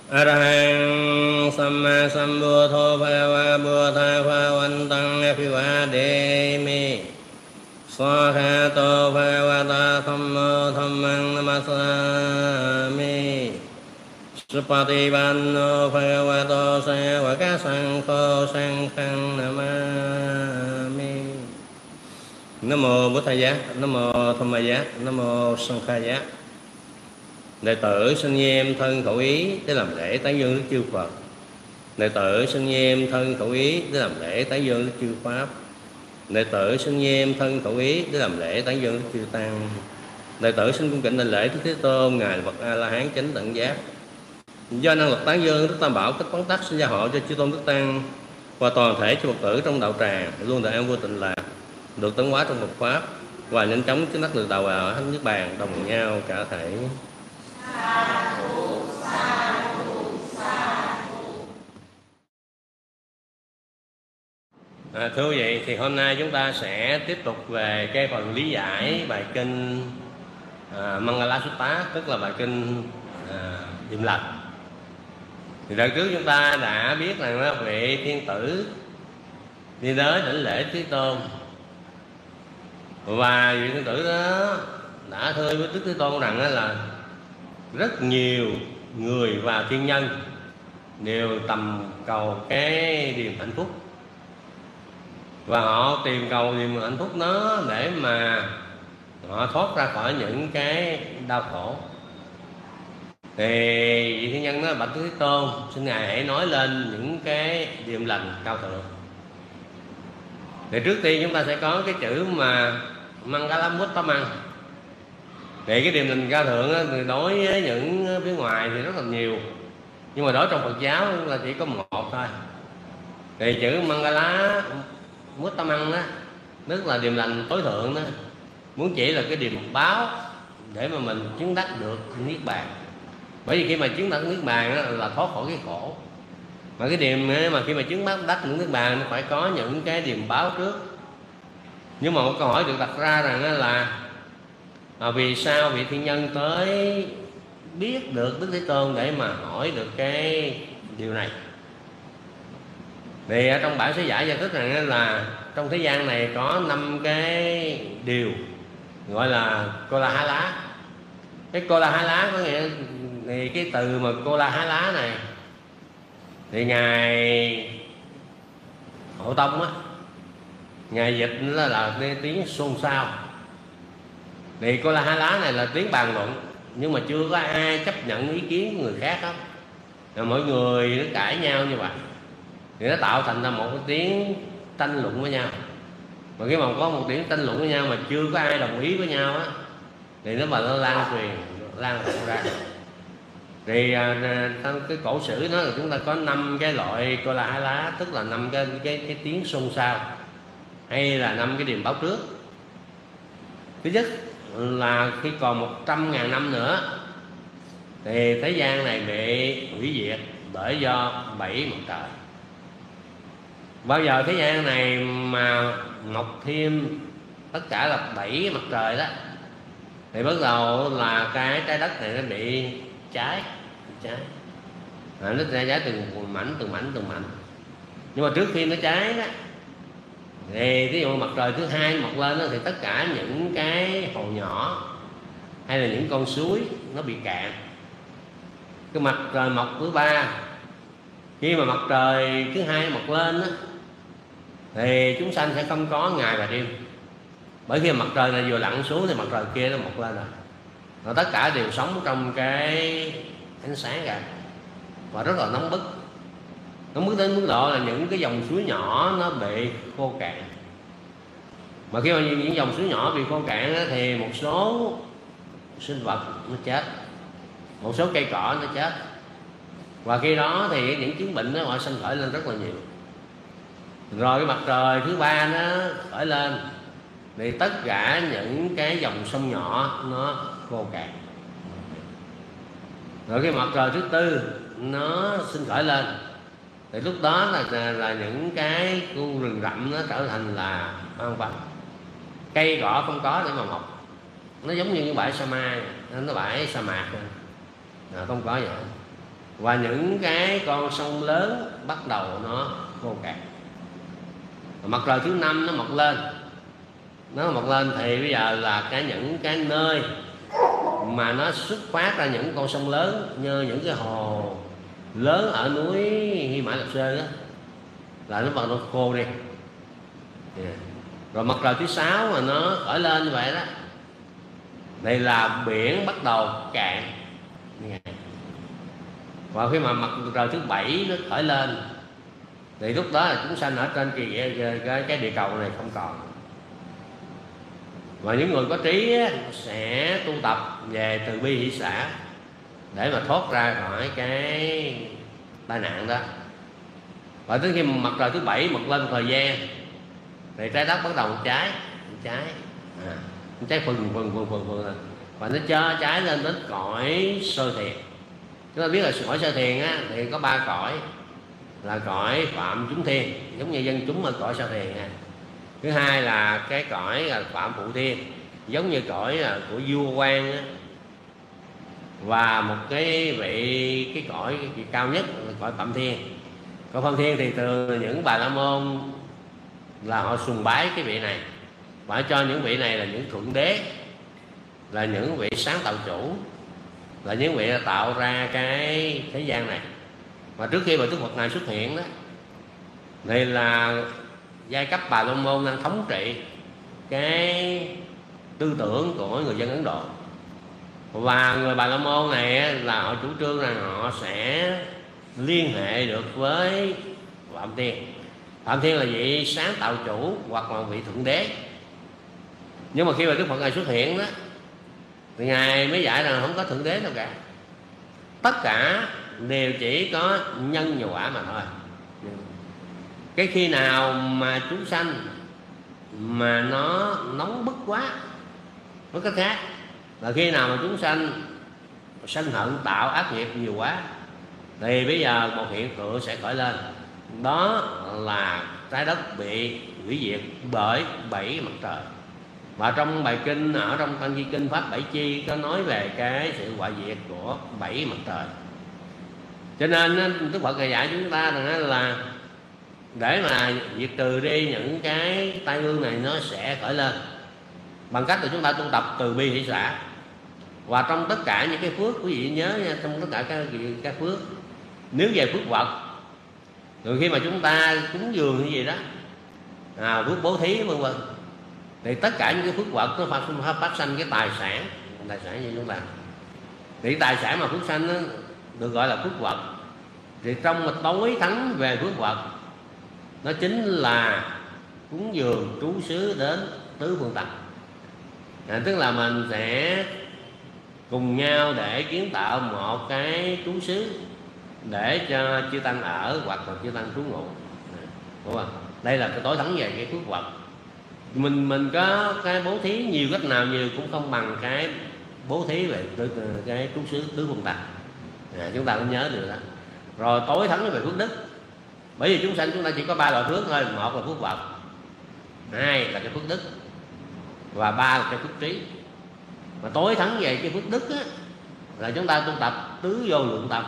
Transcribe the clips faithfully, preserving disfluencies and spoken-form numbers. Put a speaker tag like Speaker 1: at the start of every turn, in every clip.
Speaker 1: Arahang Samma Sambuddho Bhagava Buddha Bhavantam Abhivademi Swakhato Bhagavata Thammo Dhammang Namasami Supatipanno Bhagavato Sāvaka Saṅkho Saṅghang Namami. Nam mô Bổn Thầy Giá, Nam mô Tham Ma Giá, Nam mô Sanh Kha Giá. Đệ tử xin nghiêm thân khẩu ý để làm lễ tán dương Đức Chư Phật. Đệ tử xin nghiêm thân khẩu ý để làm lễ tán dương Đức Chư Pháp. Đệ tử xin nghiêm thân khẩu ý để làm lễ tán dương Đức Chư Tăng. Đệ tử xin cung kính đảnh lễ Đức Thế Tôn, ngài Phật A La Hán chánh tận giác. Do năng lực tán dương Đức Tam Bảo cách quán tắc, xin gia hộ cho Chư Tôn Đức Tăng và toàn thể chư Phật tử trong đạo tràng luôn được an vui tịnh lạc, được tấn hóa trong Phật pháp và nhanh chóng chứng đắc được đạo ở thánh niết bàn đồng nhau cả thể. À, thưa quý vị, thì hôm nay chúng ta sẽ tiếp tục về cái phần lý giải bài kinh à, Mangala Sutta, tức là bài kinh à, Điềm Lành. Thì đợt trước chúng ta đã biết rằng là vị thiên tử đi tới đảnh lễ Thế Tôn, và vị thiên tử đó đã thưa với Đức Thế Tôn rằng là rất nhiều người và thiên nhân đều tầm cầu cái niềm hạnh phúc, và họ tìm cầu niềm hạnh phúc đó để mà họ thoát ra khỏi những cái đau khổ. Thì vị thiên nhân đó bạch Thế Tôn, xin ngài hãy nói lên những cái điềm lành cao thượng. Thì trước tiên chúng ta sẽ có cái chữ mà Mangalamuttamang. Thì cái điềm lành cao thượng đó, thì đối với những phía ngoài thì rất là nhiều, nhưng mà đối trong Phật giáo là chỉ có một thôi. Thì chữ Mangala Muttamang đó, tức là điềm lành tối thượng đó, muốn chỉ là cái điềm báo để mà mình chứng đắc được niết bàn. Bởi vì khi mà chứng đắc niết bàn đó, là thoát khỏi cái khổ. Mà cái điềm mà khi mà chứng đắc được niết bàn nó phải có những cái điềm báo trước. Nhưng mà một câu hỏi được đặt ra rằng là à, vì sao vị thiên nhân tới biết được Đức Thế Tôn để mà hỏi được cái điều này? Thì ở trong bản sớ giải giải thích rằng là trong thế gian này có năm cái điều gọi là Kola-há-lá. Cái Kola-há-lá có nghĩa thì cái từ mà Kola-há-lá này thì ngài Hộ Tông á, ngài dịch là, là cái tiếng xôn xao. Thì Kola-há-lá này là tiếng bàn luận, nhưng mà chưa có ai chấp nhận ý kiến của người khác hết. Rồi mọi người nó cãi nhau như vậy thì nó tạo thành ra một cái tiếng tranh luận với nhau. Mà khi mà có một tiếng tranh luận với nhau mà chưa có ai đồng ý với nhau á, thì nó mà nó lan truyền lan rộng ra. Thì trong cái cổ sử nó là chúng ta có năm cái loại Kola-há-lá, tức là năm cái cái cái tiếng xôn xao, hay là năm cái điềm báo trước. Thứ nhất là khi còn một trăm ngàn năm nữa thì thế gian này bị hủy diệt bởi do bảy mặt trời. Bao giờ thế gian này mà mọc thêm tất cả là bảy mặt trời đó, thì bắt đầu là cái trái đất này nó bị cháy cháy à, nó sẽ cháy từng mảnh từng mảnh từng mảnh. Nhưng mà trước khi nó cháy đó, thì ví dụ mặt trời thứ hai mọc lên đó, thì tất cả những cái hồ nhỏ hay là những con suối nó bị cạn. Cái mặt trời mọc thứ ba, khi mà mặt trời thứ hai mọc lên đó, thì chúng sanh sẽ không có ngày và đêm. Bởi khi mặt trời này vừa lặn xuống thì mặt trời kia nó mọc lên rồi, và tất cả đều sống trong cái ánh sáng cả, và rất là nóng bức. Nóng bức đến mức độ là những cái dòng suối nhỏ nó bị khô cạn. Mà khi mà những dòng suối nhỏ bị khô cạn đó, thì một số sinh vật nó chết, một số cây cỏ nó chết, và khi đó thì những chứng bệnh đó họ sinh khởi lên rất là nhiều. Rồi cái mặt trời thứ ba nó khởi lên thì tất cả những cái dòng sông nhỏ nó khô cạn. Rồi cái mặt trời thứ tư nó sinh khởi lên thì lúc đó là, là, là những cái khu rừng rậm nó trở thành là hoang vắng, cây cỏ không có để mà mọc. Nó giống như cái bãi sa mạc, nó bãi sa mạc à, không có vậy. và những cái con sông lớn bắt đầu nó khô cạn. Mặt trời thứ năm nó mọc lên, nó mọc lên thì bây giờ là cái những cái nơi mà nó xuất phát ra những con sông lớn, như những cái hồ lớn ở núi Hy Mã Lạp Sơn đó, là nó bắt đầu khô đi. Yeah. Rồi mặt trời thứ sáu mà nó khởi lên như vậy đó, đây là biển bắt đầu cạn. Yeah. Và khi mà mặt trời thứ bảy nó khởi lên thì lúc đó là chúng sanh ở trên cái, cái, cái địa cầu này không còn. Và những người có trí sẽ tu tập về từ bi hỷ xả để mà thoát ra khỏi cái tai nạn đó. Và tới khi mặt trời thứ bảy mọc lên thời gian thì trái đất bắt đầu cháy, cháy, à, cháy phừng phừng phừng phừng phừng, và nó cho cháy lên đến cõi sơ thiền. Chúng ta biết là cõi sơ thiền á, thì có ba cõi, là cõi phạm chúng thiên, giống như dân chúng ở cõi sơ thiền nha. Thứ hai là cái cõi là phạm phụ thiên, giống như cõi của vua quan á. Và một cái vị cái cõi cái cao nhất là cõi phạm thiên. Cõi phạm thiên thì từ những bà la môn là họ sùng bái cái vị này, và cho những vị này là những thượng đế, là những vị sáng tạo chủ, là những vị tạo ra cái thế gian này. Và trước khi mà Đức Phật này xuất hiện đó thì là giai cấp Bà La Môn đang thống trị cái tư tưởng của người dân Ấn Độ. Và người Bà La Môn này là họ chủ trương rằng họ sẽ liên hệ được với Phạm Thiên. Phạm Thiên là vị sáng tạo chủ hoặc là vị thượng đế. Nhưng mà khi mà Đức Phật này xuất hiện đó thì Ngài mới dạy rằng không có thượng đế đâu cả, tất cả đều chỉ có nhân và quả mà thôi. Cái khi nào mà chúng sanh mà nó nóng bức quá, với cái khác là khi nào mà chúng sanh sân hận tạo ác nghiệp nhiều quá, thì bây giờ một hiện tượng sẽ khởi lên, đó là trái đất bị hủy diệt bởi bảy mặt trời. Và trong bài kinh, ở trong Tăng Di Kinh Pháp Bảy Chi có nói về cái sự hoại diệt của bảy mặt trời. Cho nên Đức Phật dạy chúng ta rằng là để mà diệt trừ đi những cái tai ương này, nó sẽ khởi lên bằng cách là chúng ta tu tập từ bi hỷ xả. Và trong tất cả những cái phước, quý vị nhớ nha, trong tất cả các, các phước, nếu về phước vật, rồi khi mà chúng ta cúng dường như gì đó, à, phước bố thí vân vân, thì tất cả những cái phước vật nó phát, phát sanh cái tài sản, tài sản như chúng ta. Thì tài sản mà phước sanh nó được gọi là phước vật. Thì trong một tối thắng về phước vật, nó chính là cúng dường trú xứ đến tứ phương tập. À, tức là mình sẽ cùng nhau để kiến tạo một cái trú xứ để cho chư tăng ở hoặc là chư tăng trú ngụ. Đúng không? Đây là cái tối thắng về cái phước vật. Mình mình có cái bố thí nhiều cách nào nhiều cũng không bằng cái bố thí về cái trú xứ tứ phương tập. À, chúng ta cũng nhớ được đó. Rồi tối thắng về phước đức, bởi vì chúng sanh chúng ta chỉ có ba loại phước thôi. Một là phước vật, hai là cái phước đức, và ba là cái phước trí. Mà tối thắng về cái phước đức á, là chúng ta tu tập tứ vô lượng tâm.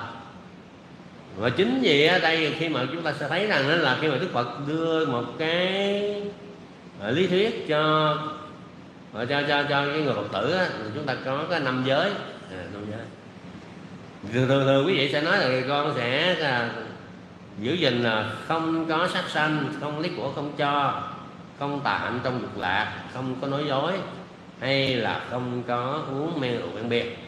Speaker 1: Và chính vì ở đây khi mà chúng ta sẽ thấy rằng đó là khi mà Đức Phật đưa một cái lý thuyết cho cho cho cho cái người Phật tử á, chúng ta có cái năm giới. À, năm giới thường thường thường quý vị sẽ nói là con sẽ là giữ gìn là không có sát sanh, không lấy của không cho, không tà hạnh trong dục lạc, không có nói dối, hay là không có uống men rượu quen bia.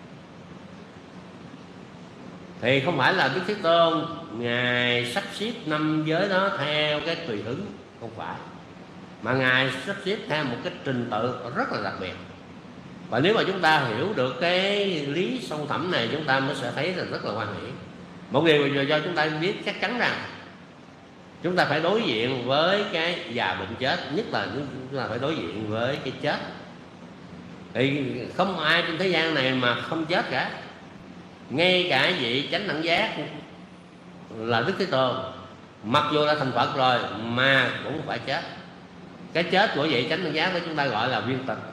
Speaker 1: Thì không phải là Đức Thế Tôn Ngài sắp xếp năm giới đó theo cái tùy hứng, không phải, mà Ngài sắp xếp theo một cái trình tự rất là đặc biệt. Và nếu mà chúng ta hiểu được cái lý sâu thẳm này, chúng ta mới sẽ thấy là rất là hoan hỷ. Một điều do chúng ta biết chắc chắn rằng chúng ta phải đối diện với cái già bệnh chết, nhất là chúng ta phải đối diện với cái chết. Thì không ai trên thế gian này mà không chết cả. Ngay cả vị chánh đẳng giác là Đức Thế Tôn, mặc dù đã thành Phật rồi mà cũng phải chết. Cái chết của vị chánh đẳng giác đó chúng ta gọi là viên tịch.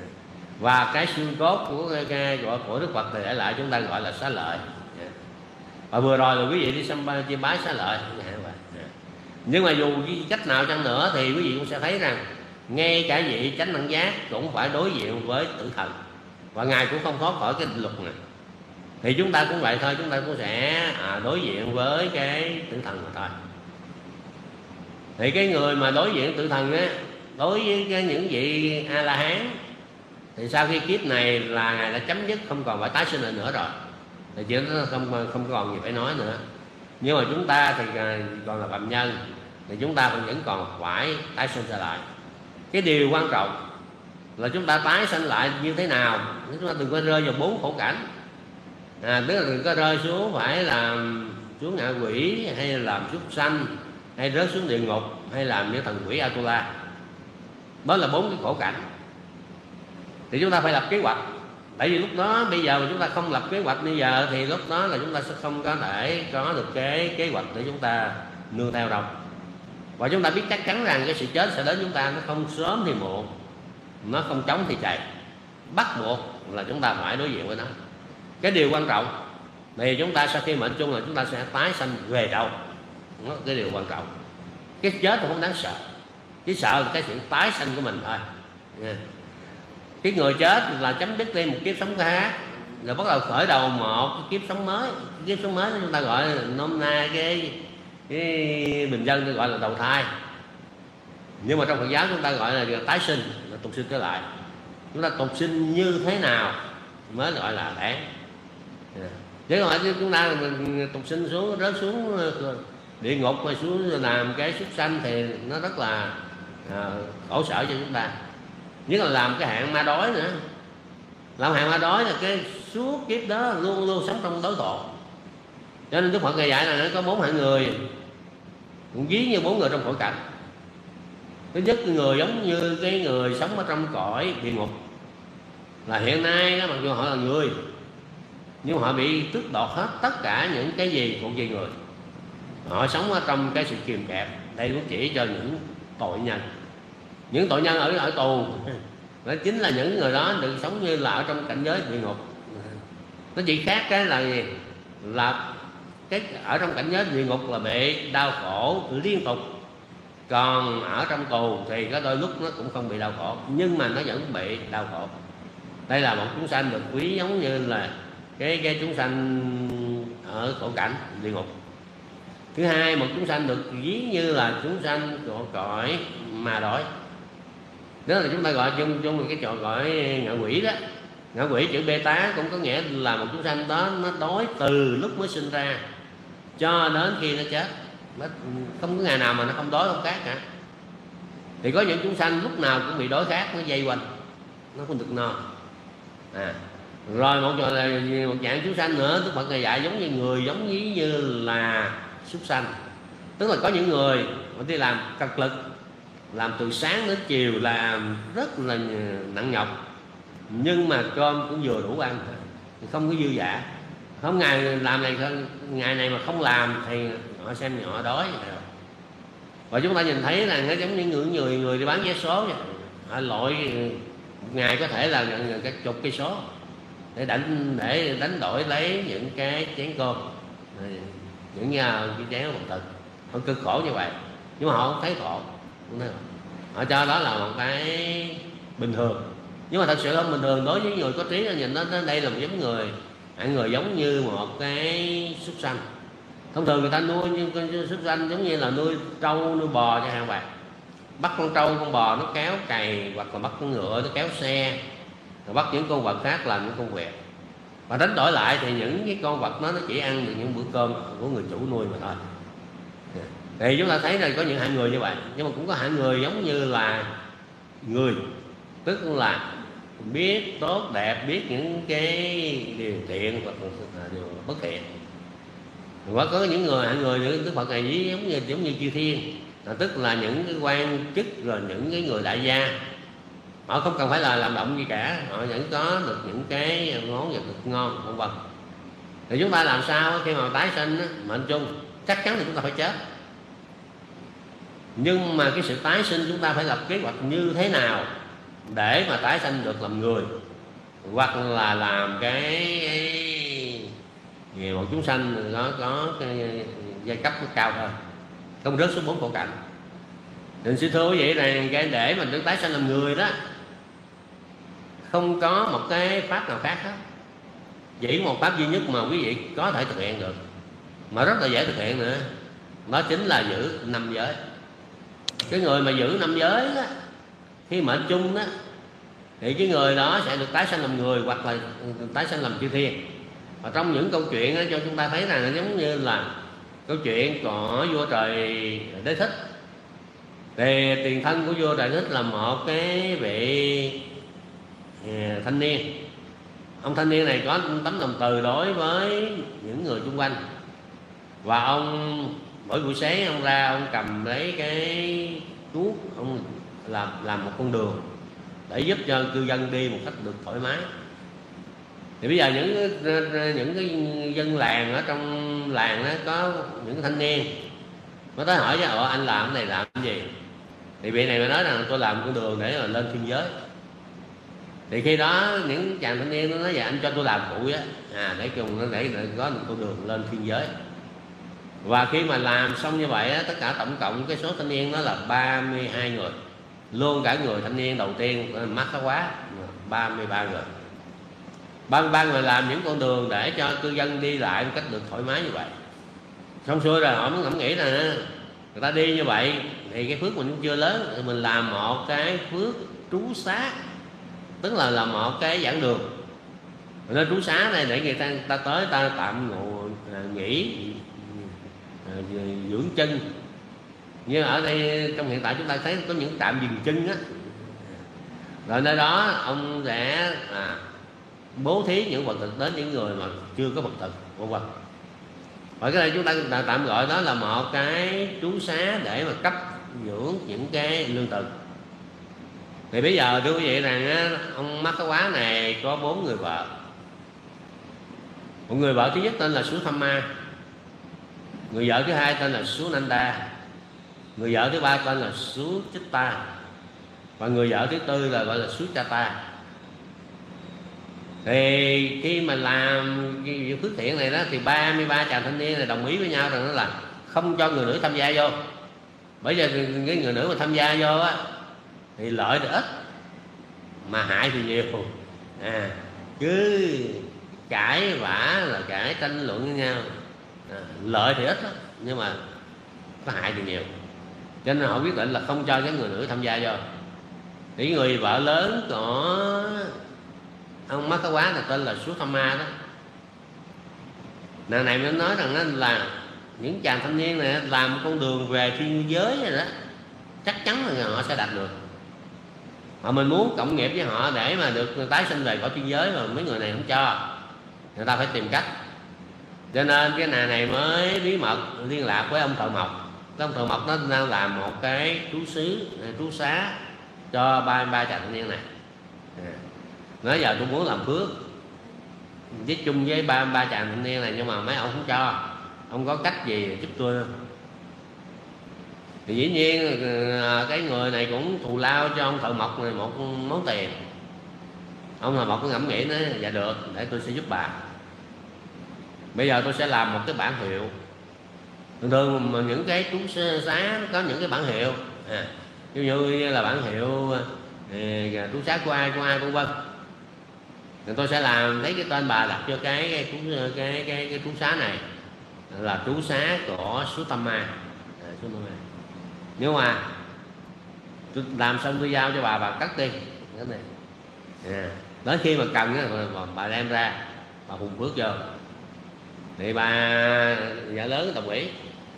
Speaker 1: Và cái xương cốt của, của, của Đức Phật thì để lại chúng ta gọi là xá lợi. Và vừa rồi là quý vị đi xăm chiêm bái xá lợi. Nhưng mà dù cách nào chăng nữa thì quý vị cũng sẽ thấy rằng ngay cả vị chánh đẳng giác cũng phải đối diện với tử thần, và Ngài cũng không thoát khỏi cái định luật này. Thì chúng ta cũng vậy thôi, chúng ta cũng sẽ à, đối diện với cái tử thần mà thôi. Thì cái người mà đối diện tử thần á, đối với cái những vị A La Hán thì sau khi kiếp này là Ngài đã chấm dứt, không còn phải tái sinh lại nữa rồi, thì chuyện đó không không còn gì phải nói nữa. Nhưng mà chúng ta thì còn là phạm nhân, thì chúng ta vẫn còn phải tái sinh trở lại. Cái điều quan trọng là chúng ta tái sanh lại như thế nào, chúng ta đừng có rơi vào bốn khổ cảnh. À, tức là đừng có rơi xuống phải làm xuống ngạ quỷ, hay là làm súc sanh, hay rớt xuống địa ngục, hay làm như thần quỷ Atula. Đó là bốn cái khổ cảnh. Thì chúng ta phải lập kế hoạch. Tại vì lúc đó bây giờ mà chúng ta không lập kế hoạch bây giờ thì lúc đó là chúng ta sẽ không có thể có được cái kế hoạch để chúng ta nương theo đâu. Và chúng ta biết chắc chắn rằng cái sự chết sẽ đến chúng ta, nó không sớm thì muộn, nó không chóng thì chạy, bắt buộc là chúng ta phải đối diện với nó. Cái điều quan trọng thì chúng ta sau khi mệnh chung là chúng ta sẽ tái sanh về đâu, đó là cái điều quan trọng. Cái chết thì không đáng sợ, chỉ sợ là cái sự tái sanh của mình thôi. Cái người chết là chấm dứt đi một kiếp sống khác, rồi bắt đầu khởi đầu một cái kiếp sống mới. Cái kiếp sống mới chúng ta gọi là nôm na cái cái bình dân gọi là đầu thai. Nhưng mà trong Phật giáo chúng ta gọi là tái sinh, là tục sinh trở lại. Chúng ta tục sinh như thế nào mới gọi là đáng. Chứ không phải chúng ta mình tục sinh xuống rớt xuống địa ngục hay xuống làm cái súc sanh thì nó rất là à, khổ sở cho chúng ta. Nhất là làm cái hạng ma đói nữa. Làm hạng ma đói là cái suốt kiếp đó luôn luôn sống trong đói khổ. Cho nên Đức Phật dạy là nó có bốn hạng người, cũng ví như bốn người trong khổ cảnh. Thứ nhất, người giống như cái người sống ở trong cõi địa ngục, là hiện nay đó, mặc dù họ là người nhưng họ bị tước đoạt hết tất cả những cái gì thuộc về người. Họ sống ở trong cái sự kiềm kẹp. Đây cũng chỉ cho những tội nhân. Những tội nhân ở ở tù, đó chính là những người đó được sống như là ở trong cảnh giới địa ngục. Nó chỉ khác cái là gì? Là cái ở trong cảnh giới địa ngục là bị đau khổ liên tục, còn ở trong tù thì có đôi lúc nó cũng không bị đau khổ, nhưng mà nó vẫn bị đau khổ. Đây là một chúng sanh được ví giống như là cái cái chúng sanh ở khổ cảnh địa ngục. Thứ hai, một chúng sanh được ví như là chúng sanh của cõi ma đói. Đó là chúng ta gọi chung chung cái chỗ gọi ngạ quỷ đó. Ngạ quỷ chữ bê tá cũng có nghĩa là một chúng sanh đó nó đói từ lúc mới sinh ra cho đến khi nó chết. Nó không có ngày nào mà nó không đói không khát cả. Thì có những chúng sanh lúc nào cũng bị đói khát, nó dây quanh, nó không được no. À, rồi một là một dạng chúng sanh nữa, Đức Phật Ngài dạy giống như người, giống như, như là súc sanh. Tức là có những người họ đi làm cực lực, làm từ sáng đến chiều, làm rất là nặng nhọc, nhưng mà cơm cũng vừa đủ ăn, không có dư dả. Không ngày làm này, ngày này mà không làm thì họ xem họ đói. Và chúng ta nhìn thấy là nó giống như người người, người đi bán vé số vậy. Họ lội một ngày có thể là cái chục cây số để đánh để đánh đổi lấy những cái chén cơm, những nhà cái chén bằng thực. Họ cực khổ như vậy, nhưng mà họ không thấy khổ, không thấy khổ. Họ cho đó là một cái bình thường, nhưng mà thật sự không bình thường. Đối với người có trí là nhìn nó đây là một giống người, hạng người giống như một cái súc sanh. Thông thường người ta nuôi như con súc sanh giống như là nuôi trâu nuôi bò cho hàng bạc, bắt con trâu con bò nó kéo cày, hoặc là bắt con ngựa nó kéo xe, rồi bắt những con vật khác làm những công việc, và đánh đổi lại thì những cái con vật đó nó chỉ ăn được những bữa cơm của người chủ nuôi mà thôi. Thì chúng ta thấy là có những hạng người như vậy, nhưng mà cũng có hạng người giống như là người, tức là biết tốt đẹp, biết những cái điều thiện hoặc là điều bất thiện. Và có những người hạng người nữa, Đức Phật này giống như giống như chư thiên, là tức là những cái quan chức, rồi những cái người đại gia. Họ không cần phải là làm động gì cả, họ vẫn có được những cái món vật thực ngon vân vân. Thì chúng ta làm sao khi mà tái sinh mệnh chung, chắc chắn thì chúng ta phải chết. Nhưng mà cái sự tái sinh chúng ta phải lập kế hoạch như thế nào để mà tái sinh được làm người, hoặc là làm cái thì một chúng sanh nó có cái giai cấp nó cao hơn, không rớt xuống bốn khổ cảnh. Nên sư thưa quý vị rằng cái để mình được tái sanh làm người đó, không có một cái pháp nào khác hết, chỉ một pháp duy nhất mà quý vị có thể thực hiện được, mà rất là dễ thực hiện nữa, đó chính là giữ năm giới. Cái người mà giữ năm giới đó, khi mệnh chung đó, thì cái người đó sẽ được tái sanh làm người hoặc là tái sanh làm chư thiên. Và trong những câu chuyện đó, cho chúng ta thấy rằng giống như là câu chuyện của vua Trời Đế Thích. Thì tiền thân của vua Trời Đế Thích là một cái vị thanh niên. Ông thanh niên này có tấm lòng từ đối với những người xung quanh, và ông mỗi buổi sáng ông ra ông cầm lấy cái cuốc, ông làm làm một con đường để giúp cho cư dân đi một cách được thoải mái. Thì bây giờ những những cái dân làng ở trong làng đó có những thanh niên nó tới hỏi chứ ồ anh làm cái này làm cái gì? Thì vị này mới nói rằng tôi làm con đường để mà lên thiên giới. Thì khi đó những chàng thanh niên nó nói vậy anh cho tôi làm phụ á, à để cùng nó để, để có một con đường lên thiên giới. Và khi mà làm xong như vậy á, tất cả tổng cộng cái số thanh niên đó là ba mươi hai người, luôn cả người thanh niên đầu tiên mắc khá quá ba mươi ba người. ba mươi ba người làm những con đường để cho cư dân đi lại một cách được thoải mái như vậy. Xong xuôi rồi họ mới ngẫm nghĩ là người ta đi như vậy thì cái phước mình cũng chưa lớn, thì mình làm một cái phước trú xá, tức là làm một cái giảng đường. Nên trú xá này để người ta, ta tới ta tạm ngồi nghỉ dưỡng chân. Như ở đây trong hiện tại chúng ta thấy có những trạm dừng chân á, rồi nơi đó ông sẽ à, bố thí những vật thực đến những người mà chưa có vật thực, vân vân. Và cái này chúng ta tạm gọi đó là một cái trú xá để mà cấp dưỡng những cái lương thực. Thì bây giờ thưa quý vị rằng á, ông Mắc Khá Quá này có bốn người vợ. Một người vợ thứ nhất tên là Sú Tham Ma, người vợ thứ hai tên là Sú Nanda, người vợ thứ ba tên là Sú Chích Ta, và người vợ thứ tư là gọi là Sú Cha Ta. Thì khi mà làm cái phước thiện này đó thì ba mươi ba chàng thanh niên này đồng ý với nhau rằng đó là không cho người nữ tham gia vô. Bởi vì cái người nữ mà tham gia vô á thì lợi thì ít mà hại thì nhiều, à, cứ cãi vã là cãi tranh luận với nhau, à, lợi thì ít đó, nhưng mà có hại thì nhiều. Cho nên họ quyết định là không cho cái người nữ tham gia vô. Thì người vợ lớn của ông Mắc Khá Quá là tên là Sú Tham Ma đó, nàng này mới nói rằng là những chàng thanh niên này làm con đường về thiên giới rồi đó, chắc chắn là họ sẽ đạt được. Mà mình muốn cộng nghiệp với họ để mà được tái sinh về cõi thiên giới, mà mấy người này không cho, người ta phải tìm cách. Cho nên cái nàng này mới bí mật liên lạc với ông Thợ Mộc. Cái ông Thợ Mộc nó đang làm một cái trú xứ, trú xá cho ba ba chàng thanh niên này. À, nói giờ tôi muốn làm phước với chung với ba ba chàng thanh niên này, nhưng mà mấy ông không cho, ông có cách gì giúp tôi không? Thì dĩ nhiên cái người này cũng thù lao cho ông Thợ Mộc này một món tiền. Ông Thợ Mộc có ngẫm nghĩ nói dạ được, để tôi sẽ giúp bà. Bây giờ tôi sẽ làm một cái bản hiệu. Thường thường mà những cái trú xá có những cái bản hiệu, à, ví dụ như là bản hiệu trú xá của ai của ai vân vân. Thì tôi sẽ làm lấy cái tên bà đặt cho cái cái cái cái, cái, cái trú xá này là trú xá của Sú Tham Ma. À, Sú Tham Ma. Nhưng mà tôi làm xong tôi giao cho bà, bà cất đi cái này. À, đến khi mà cần á, bà, bà đem ra, bà hùng phước vô. Thì bà vợ lớn đồng ý.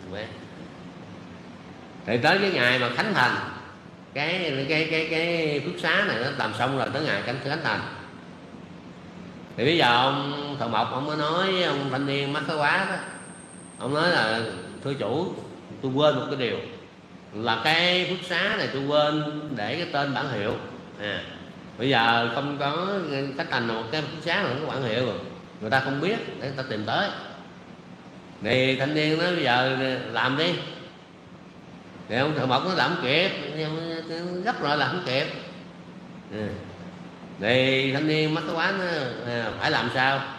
Speaker 1: Thì tới cái ngày mà khánh thành cái cái cái cái phước xá này nó làm xong rồi, tới ngày khánh khánh thành. Thì bây giờ ông Thợ Mộc ông mới nói ông thanh niên Mắc Khá Quá đó, ông nói là thưa chủ, tôi quên một cái điều là cái phước xá này tôi quên để cái tên bản hiệu. À, bây giờ không có cách thành một cái phước xá mà không có bản hiệu rồi, người ta không biết để người ta tìm tới. Thì thanh niên nói bây giờ làm đi. Thì ông Thợ Mộc nó làm không kịp, gấp rồi làm không kịp. À, thì thanh niên Mắc Khá Quá nó à, phải làm sao?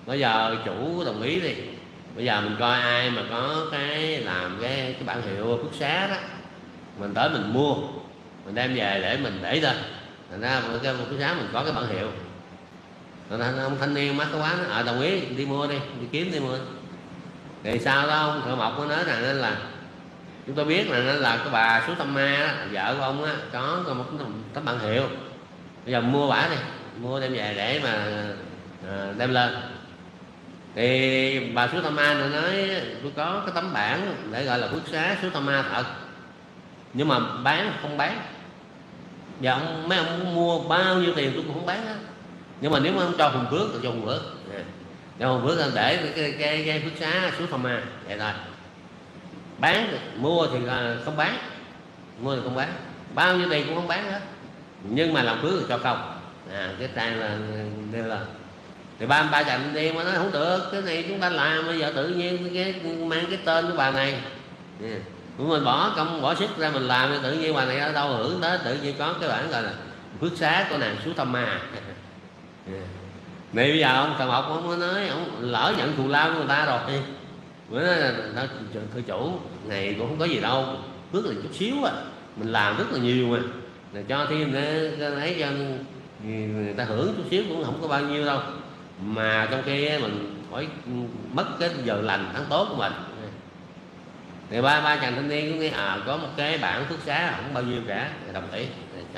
Speaker 1: Bây giờ chủ đồng ý đi, bây giờ mình coi ai mà có cái làm cái cái bản hiệu phước xá đó, mình tới mình mua, mình đem về để mình để lên, thành ra cái phước xá mình có cái bản hiệu. Rồi ông thanh niên mắc cái quán nó, à, đồng ý đi mua đi, đi kiếm đi mua. Thì sau đó ông Thợ Mộc mới nói rằng nên là chúng tôi biết là nên là cái bà Sú Tâm Ma đó, vợ của ông á, có, có một tấm bản hiệu, bây giờ mua bả đi, mua đem về để mà à, đem lên. Thì bà Sú Tâm Ma nó nói tôi có cái tấm bản để gọi là phước xá Sú Tâm Ma thật, nhưng mà bán không bán. Giờ ông, mấy ông mua bao nhiêu tiền tôi cũng không bán hết, nhưng mà nếu mà ông cho Hùng Phước thì cho Hùng Phước, cho Hùng Phước để cái cái, cái, cái phước xá Sú Tâm Ma vậy thôi. Bán mua thì không bán, mua thì không bán, bao nhiêu tiền cũng không bán hết, nhưng mà làm phước thì cho không. À, cái trang là đều là thì ba ba chành đi mà nói không được, cái này chúng ta làm bây giờ tự nhiên cái mang cái tên của bà này, yeah. Mình bỏ công bỏ sức ra mình làm thì tự nhiên bà này ở đâu hưởng tới, tự nhiên có cái bản gọi là phước xá của nàng Sú Tâm Ma. Yeah. Này bây giờ ông Thợ Mộc ông mới nói ông lỡ nhận thù lao của người ta rồi, mới nói là thưa chủ này cũng không có gì đâu, phước là chút xíu à, mình làm rất là nhiều mà, là cho thêm để lấy cho người ta hưởng chút xíu cũng không có bao nhiêu đâu, mà trong khi mình phải mất cái giờ lành tháng tốt của mình. Thì ba ba chàng thanh niên cũng nghĩ à có một cái bản phước xá không bao nhiêu cả, đồng ý.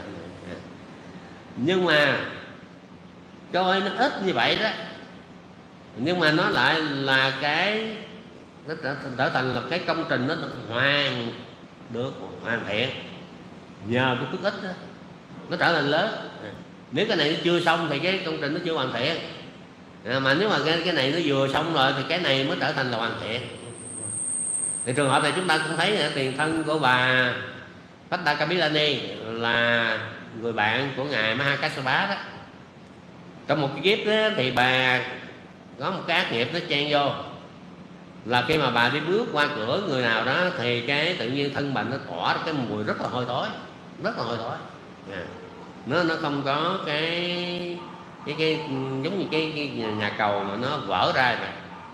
Speaker 1: Nhưng mà coi nó ít như vậy đó, nhưng mà nó lại là cái nó trở, trở thành là cái công trình nó được hoàn được hoàn thiện nhờ cái phước ít đó, nó trở nên lớn. Nếu cái này nó chưa xong thì cái công trình nó chưa hoàn thiện, à, mà nếu mà cái, cái này nó vừa xong rồi thì cái này mới trở thành là hoàn thiện. Thì trường hợp này chúng ta cũng thấy là tiền thân của bà Pattakabilani là người bạn của ngài Mahakassapa đó. Trong một cái kiếp đó, thì bà có một cái ác nghiệp nó chen vô, là khi mà bà đi bước qua cửa người nào đó thì cái tự nhiên thân bà nó tỏa cái mùi rất là hôi thối, rất là hôi thối. À, nó nó không có cái cái cái giống như cái, cái nhà cầu mà nó vỡ ra rồi.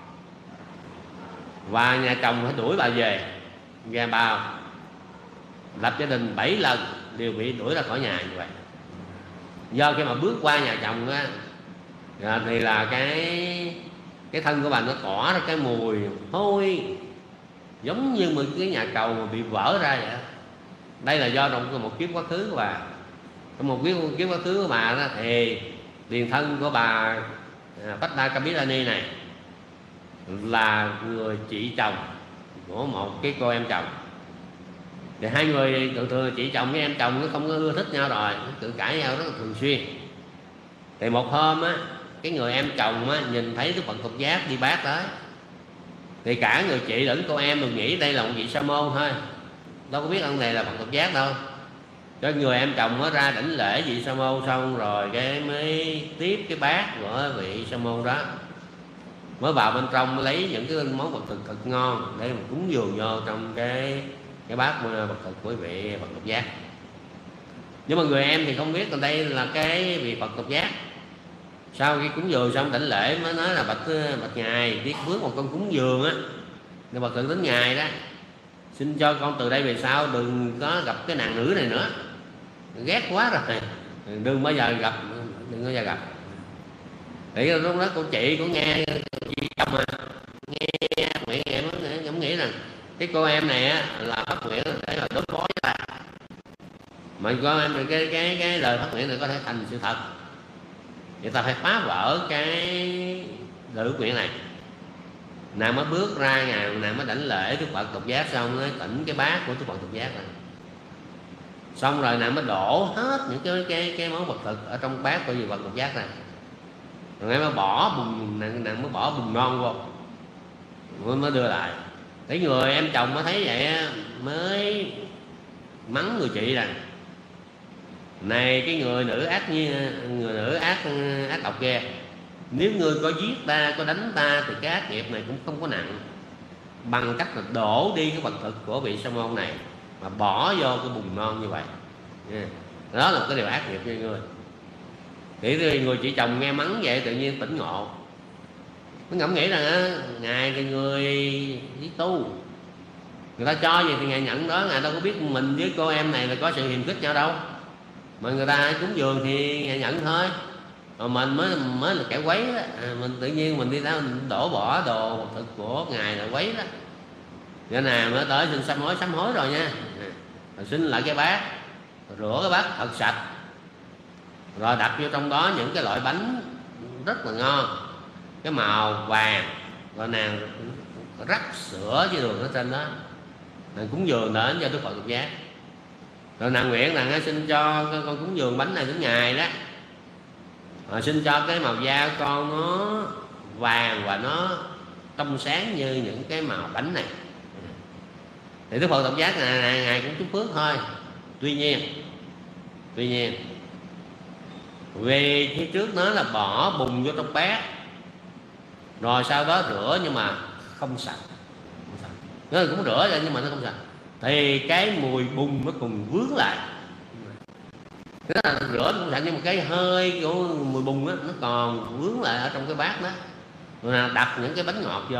Speaker 1: Và nhà chồng phải đuổi bà về, và bà lập gia đình bảy lần đều bị đuổi ra khỏi nhà như vậy. Do khi mà bước qua nhà chồng á thì là cái cái thân của bà nó tỏa ra cái mùi hôi giống như một cái nhà cầu mà bị vỡ ra vậy. Đây là do trong một kiếp quá khứ của bà. Trong một kiếp, kiếp quá khứ của bà đó, thì tiền thân của bà Pattakabilani này là người chị chồng của một cái cô em chồng. Thì hai người thường thường chị chồng với em chồng nó không có ưa thích nhau rồi, cự cãi nhau rất là thường xuyên. Thì một hôm á, cái người em chồng á, nhìn thấy Đức Phật Tục Giác đi bát tới, thì cả người chị lẫn cô em đừng nghĩ đây là một vị sa môn thôi, đâu có biết ông này là Phật Tục Giác đâu. Cho người em chồng mới ra đảnh lễ vị sa môn xong rồi cái mới tiếp cái bát của vị sa môn đó, mới vào bên trong mới lấy những cái món vật thực thật ngon để mà cúng dường vô trong cái cái bát vật thực của vị Phật Tục Giác. Nhưng mà người em thì không biết còn đây là cái vị Phật Tục Giác. Sau khi cúng dường xong đảnh lễ mới nói là bạch bạch ngài, biết bước một con cúng dường á, nên Phật thượng đến ngài đó, xin cho con từ đây về sau đừng có gặp cái nàng nữ này nữa, ghét quá rồi, đừng bao giờ gặp, đừng bao giờ gặp. Thì lúc đó cô chị cũng nghe, chị chồng mà nghe nguyện em cũng nghĩ rằng cái cô em này á là phát nguyện để mà đối phó với ta, mà cô em cái cái cái, cái lời phát nguyện này có thể thành sự thật, thì ta phải phá vỡ cái lời ước nguyện này. Nàng mới bước ra, ngày nàng mới đảnh lễ Đức Phật Tục Giác xong mới tỉnh cái bát của Đức Phật Tục Giác này. Xong rồi nàng mới đổ hết những cái cái cái món vật thực ở trong bát của vị Phật Tục Giác này. Rồi nàng mới bỏ bùn, nàng, nàng mới bỏ bùn non vô, mới, mới đưa lại. Thấy người em chồng mới thấy vậy mới mắng người chị rằng này cái người nữ ác như người nữ ác ác độc ghê, nếu ngươi có giết ta, có đánh ta thì cái ác nghiệp này cũng không có nặng bằng cách là đổ đi cái vật thực của vị sa môn này mà bỏ vô cái bùn non như vậy. Đó là cái điều ác nghiệp cho ngươi. Thì người chị chồng nghe mắng vậy tự nhiên tỉnh ngộ, Nó ngẫm nghĩ rằng á, ngài thì người đi tu, người ta cho gì thì ngài nhận đó, ngài đâu có biết mình với cô em này là có sự hiềm khích nhau đâu, mà người ta cúng dường thì ngài nhận thôi. Mà mình mới mới là kẻ quấy đó, à, mình tự nhiên mình đi đó mình đổ bỏ đồ thực của ngài là quấy đó. Cho nên mới tới xin sám hối, sám hối rồi nha, rồi xin lại cái bát, rửa cái bát thật sạch, rồi đặt vô trong đó những cái loại bánh rất là ngon, cái màu vàng, rồi nàng rắc sữa với đường ở trên đó, nàng cúng dường đến cho Đức Phật Tục Giác. Rồi nàng nguyện rằng xin cho con cúng dường bánh này đến ngài đó, rồi xin cho cái màu da của con nó vàng và nó trong sáng như những cái màu bánh này. Thì Đức Phật Tục Giác này, này ngài cũng chúc phước thôi. Tuy nhiên Tuy nhiên vì phía trước nó là bỏ bùn vô trong bát, rồi sau đó rửa nhưng mà không sạch, nó cũng rửa ra nhưng mà nó không sạch, thì cái mùi bùn nó cùng vướng lại. Thế là rửa cũng sạch nhưng mà cái hơi của mùi bùn đó, nó còn vướng lại ở trong cái bát đó. Rồi đặt những cái bánh ngọt vô.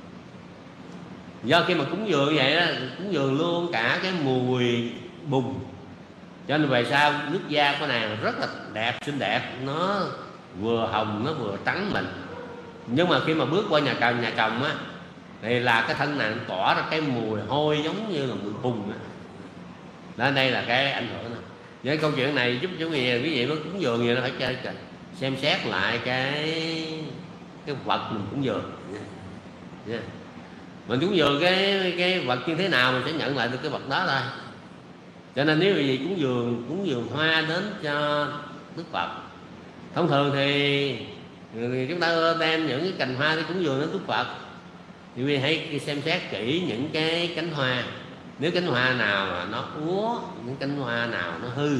Speaker 1: Do khi mà cúng dường vậy đó, cúng dường luôn cả cái mùi bùn, cho nên về sau nước da của nàng rất là đẹp, xinh đẹp, nó vừa hồng nó vừa trắng mịn. Nhưng mà khi mà bước qua nhà chồng nhà chồng á, thì là cái thân nàng tỏa ra cái mùi hôi giống như là mùi bùn á. Đó, đây là cái ảnh hưởng này. Với câu chuyện này giúp cho quý vị, quý vị nó cúng dường gì nó phải chơi, xem xét lại cái cái vật mình cúng dường. Yeah. Mình cúng dường cái cái vật như thế nào mình sẽ nhận lại được cái vật đó thôi. Cho nên nếu quý vị cúng dường cúng dường hoa đến cho Đức Phật, thông thường thì chúng ta đem những cái cành hoa đi cúng dường đến Đức Phật, thì quý vị hãy xem xét kỹ những cái cánh hoa. Nếu cánh hoa nào mà nó úa, những cánh hoa nào nó hư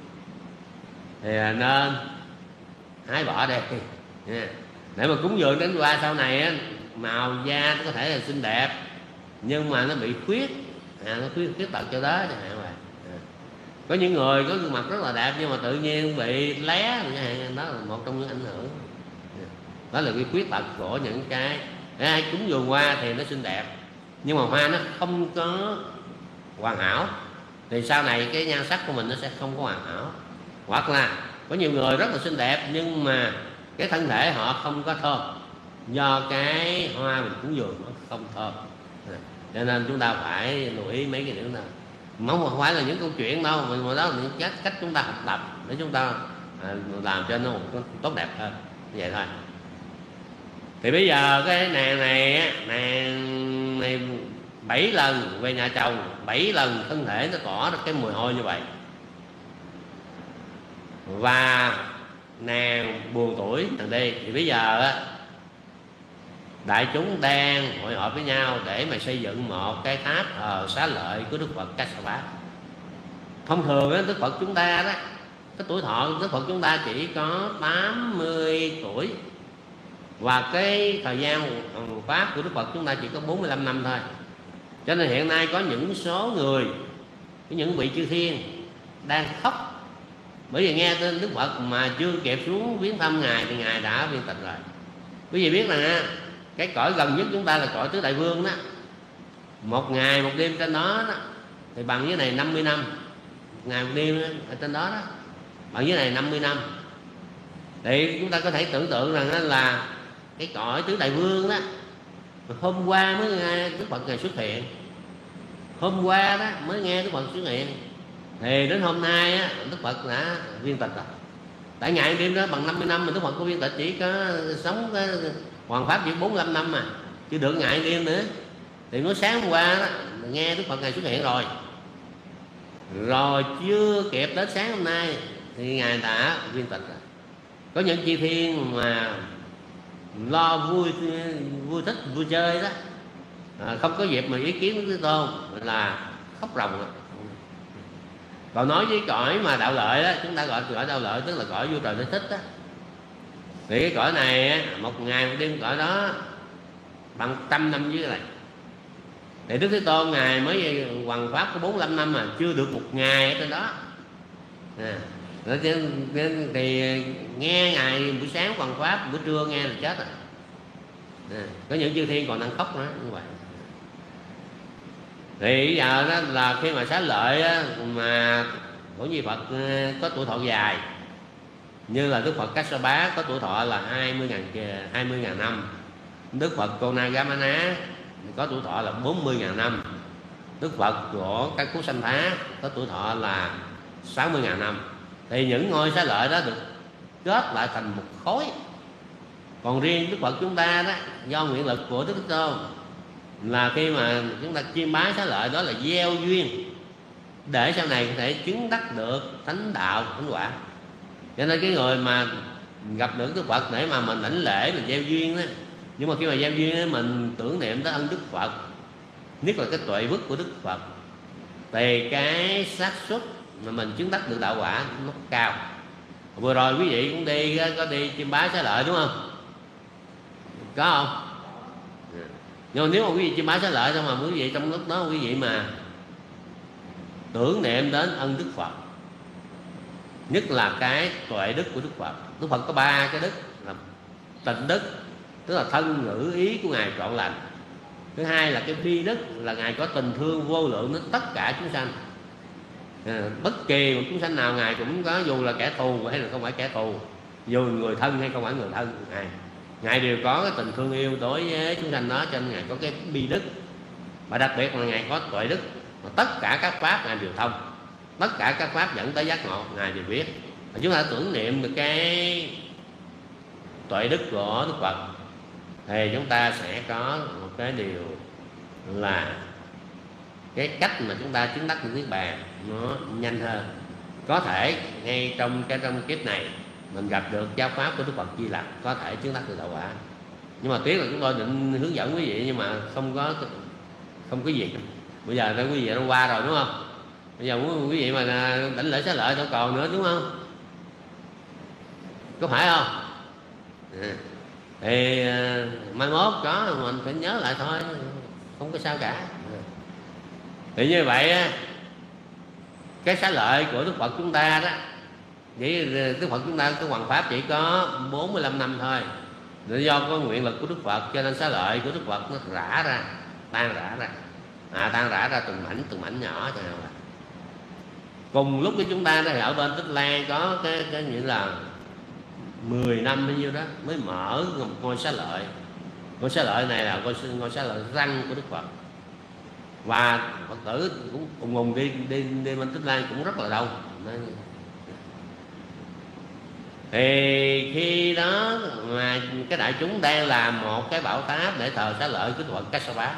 Speaker 1: thì nên hái bỏ đi. Yeah. Để mà cúng dường đến hoa sau này á, màu da nó có thể là xinh đẹp nhưng mà nó bị khuyết, à, nó khuyết khuyết tật cho đó chẳng hạn vậy. À. Có những người có gương mặt rất là đẹp nhưng mà tự nhiên bị lé chẳng hạn, đó là một trong những ảnh hưởng. À. Đó là cái khuyết tật của những cái ai cúng dường hoa thì nó xinh đẹp nhưng mà hoa nó không có hoàn hảo, thì sau này cái nhan sắc của mình nó sẽ không có hoàn hảo. Hoặc là có nhiều người rất là xinh đẹp nhưng mà cái thân thể họ không có thơm, do cái hoa mình cúng dường nó không thơm. Cho nên chúng ta phải lưu ý mấy cái điểm này. Không phải là những câu chuyện đâu, mà đó là những cách, cách chúng ta học tập để chúng ta à, làm cho nó tốt đẹp hơn. Như vậy thôi. Thì bây giờ cái nàng này nàng này bảy lần về nhà chồng, bảy lần thân thể nó tỏ ra cái mùi hôi như vậy, và nàng buồn tuổi thằng đi. Thì bây giờ á, đại chúng đang hội họp với nhau để mà xây dựng một cái tháp thờ xá lợi của Đức Phật Kassapa. Thông thường á, Đức Phật chúng ta đó, cái tuổi thọ Đức Phật chúng ta chỉ có tám mươi tuổi, và cái thời gian pháp của Đức Phật chúng ta chỉ có bốn mươi lăm năm thôi. Cho nên hiện nay có những số người, những vị chư thiên đang khóc bởi vì nghe tên Đức Phật mà chưa kịp xuống viếng thăm ngài thì ngài đã viên tịch rồi. Quý vị biết là cái cõi gần nhất chúng ta là cõi tứ đại vương đó, một ngày một đêm trên đó, đó thì bằng với này năm mươi năm, một ngày một đêm đó, ở trên đó đó bằng với này năm mươi năm. Thì chúng ta có thể tưởng tượng rằng là cái cõi tứ đại vương đó, hôm qua mới nghe Đức Phật ngài xuất hiện, hôm qua đó mới nghe Đức Phật xuất hiện, thì đến hôm nay á, Đức Phật đã viên tịch rồi. Tại ngày đêm đó bằng năm mươi năm mà Đức Phật có viên tịch chỉ có sống cái hoàn pháp chỉ bốn mươi lăm năm mà, chứ được ngày đêm nữa. Thì nó sáng hôm qua đó, nghe Đức Phật ngài xuất hiện rồi, rồi chưa kịp đến sáng hôm nay thì ngài đã viên tịch rồi. Có những chư thiên mà lo vui vui thích vui chơi đó, à, không có dịp mà ý kiến Đức Thế Tôn là khóc ròng rồi. Còn nói với cõi mà đạo lợi đó, chúng ta gọi cõi đạo lợi tức là cõi vua trời Thế Thích đó, thì cái cõi này một ngày một đêm cõi đó bằng trăm năm dưới này. Thì Đức Thế Tôn ngài mới hoằng pháp có bốn mươi lăm năm mà chưa được một ngày ở trên đó. À, thì nghe ngài buổi sáng hoằng pháp, buổi trưa nghe là chết rồi. À, có những chư thiên còn đang khóc nữa như vậy. Thì bây giờ đó là khi mà xá lợi á, mà Phổ Nhi Phật có tuổi thọ dài, như là Đức Phật Kassapa có tuổi thọ là hai mươi ngàn năm, Đức Phật Konagamana có tuổi thọ là bốn mươi ngàn năm, Đức Phật của các Cú Sanh Thá có tuổi thọ là sáu mươi ngàn năm. Thì những ngôi xá lợi đó được kết lại thành một khối. Còn riêng Đức Phật chúng ta đó, do nguyện lực của Đức Thế Tôn, là khi mà chúng ta chiêm bái xá lợi đó là gieo duyên để sau này có thể chứng đắc được thánh đạo thánh quả. Cho nên cái người mà gặp được Đức Phật để mà mình lãnh lễ, mình gieo duyên đó, nhưng mà khi mà gieo duyên đó, mình tưởng niệm tới ân Đức Phật, nhất là cái tuệ bức của Đức Phật, thì cái xác suất mà mình chứng đắc được đạo quả nó cao. Vừa rồi quý vị cũng đi có đi chiêm bái xá lợi đúng không? Có không? Nhưng mà nếu mà quý vị chiêm bái xá lợi xong mà quý vị trong lúc đó quý vị mà tưởng niệm đến ân Đức Phật, nhất là cái tuệ đức của Đức Phật. Đức Phật có ba cái đức là tịnh đức, tức là thân ngữ ý của Ngài trọn lành. Thứ hai là cái bi đức, là Ngài có tình thương vô lượng đến tất cả chúng sanh. À, bất kỳ một chúng sanh nào Ngài cũng có, dù là kẻ thù hay là không phải kẻ thù, dù người thân hay không phải người thân của Ngài, Ngài đều có cái tình thương yêu đối với chúng sanh đó, cho nên Ngài có cái bi đức. Và đặc biệt là Ngài có tuệ đức, mà tất cả các pháp Ngài đều thông, tất cả các pháp dẫn tới giác ngộ Ngài đều biết. Và chúng ta tưởng niệm được cái tuệ đức của Đức Phật thì chúng ta sẽ có một cái điều là cái cách mà chúng ta chứng đắc được Niết Bàn nó nhanh hơn. Có thể ngay trong cái trong kiếp này mình gặp được giáo pháp của Đức Phật Di Lặc, có thể chứng đắc được đạo quả. Nhưng mà tiếc là chúng tôi định hướng dẫn quý vị nhưng mà không có không có gì. Bây giờ quý vị đã qua rồi đúng không? Bây giờ muốn quý vị mà đảnh lễ xá lợi đâu còn nữa đúng không? Có phải không? À, thì mai mốt có mình phải nhớ lại thôi, không có sao cả. Thì như vậy cái xá lợi của Đức Phật chúng ta đó, vậy Đức Phật chúng ta cái hoàng pháp chỉ có bốn mươi lăm năm thôi. Do có nguyện lực của Đức Phật cho nên xá lợi của Đức Phật nó rã ra, tan rã ra, à, tan rã ra từng mảnh từng mảnh nhỏ cho nào. Cùng lúc với chúng ta đó, thì ở bên Tích Lan có cái, cái như là mười năm bao nhiêu đó mới mở một ngôi xá lợi. Ngôi xá lợi này là ngôi, ngôi xá lợi răng của Đức Phật. Và Phật tử cũng cùng cùng đi đi đi bên Tích Lan cũng rất là đông. Thì khi đó mà cái đại chúng đang làm một cái bảo tháp để thờ xá lợi của Đức Phật Kassapa,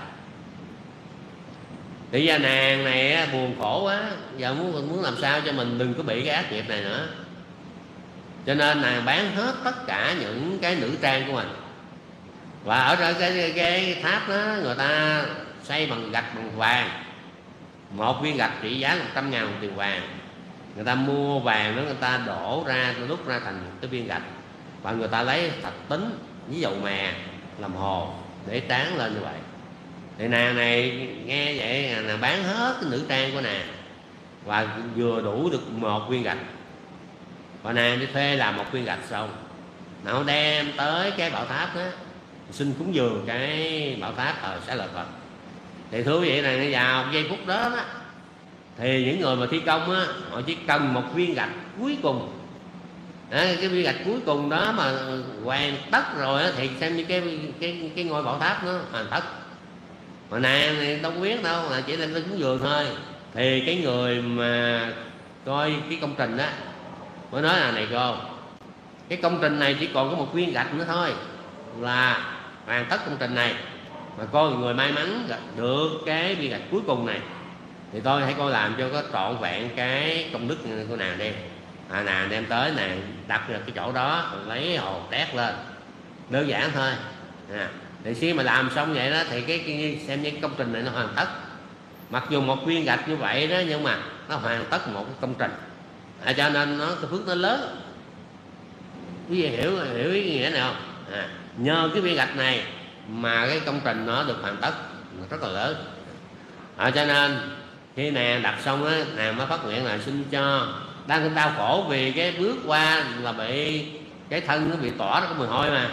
Speaker 1: thì giờ nàng này buồn khổ quá, giờ muốn muốn làm sao cho mình đừng có bị cái ác nghiệp này nữa, cho nên nàng bán hết tất cả những cái nữ trang của mình. Và ở trên cái, cái tháp đó người ta xây bằng gạch bằng vàng, một viên gạch trị giá một trăm ngàn tiền vàng. Người ta mua vàng đó, người ta đổ ra, đúc ra thành cái viên gạch, và người ta lấy thạch tín với dầu mè làm hồ để tráng lên như vậy. Thì nàng này nghe vậy, nàng bán hết cái nữ trang của nàng và vừa đủ được một viên gạch. Và nàng đi thuê làm một viên gạch xong, nàng đem tới cái bảo tháp đó xin cúng dường cái bảo tháp thờ xá lợi Phật. Thì thưa quý vị này, vào giây phút đó, đó thì những người mà thi công á, họ chỉ cần một viên gạch cuối cùng. Đó, cái viên gạch cuối cùng đó mà hoàn tất rồi á, thì xem như cái cái cái ngôi bảo tháp nó hoàn tất. Mà nàng này đâu có biết đâu, là chỉ đem tới cúng dường thôi. Thì cái người mà coi cái công trình đó mới nói là này cô, cái công trình này chỉ còn có một viên gạch nữa thôi là hoàn tất công trình này. Mà cô là người may mắn được cái viên gạch cuối cùng này, thì tôi hãy coi làm cho có trọn vẹn cái công đức của nàng đem. À, nàng đem tới, nàng đặt được cái chỗ đó, lấy hồ tét lên, đơn giản thôi. À, thì khi mà làm xong vậy đó thì cái, cái xem như cái công trình này nó hoàn tất. Mặc dù một viên gạch như vậy đó, nhưng mà nó hoàn tất một cái công trình. À, cho nên nó cái phước nó lớn. Quý vị hiểu hiểu ý nghĩa này không? À, nhờ cái viên gạch này mà cái công trình nó được hoàn tất rất là lớn. À, cho nên khi nàng đặt xong á, nàng mới phát nguyện là xin cho đang đau khổ vì cái bước qua là bị cái thân nó bị tỏa nó có mùi hôi mà,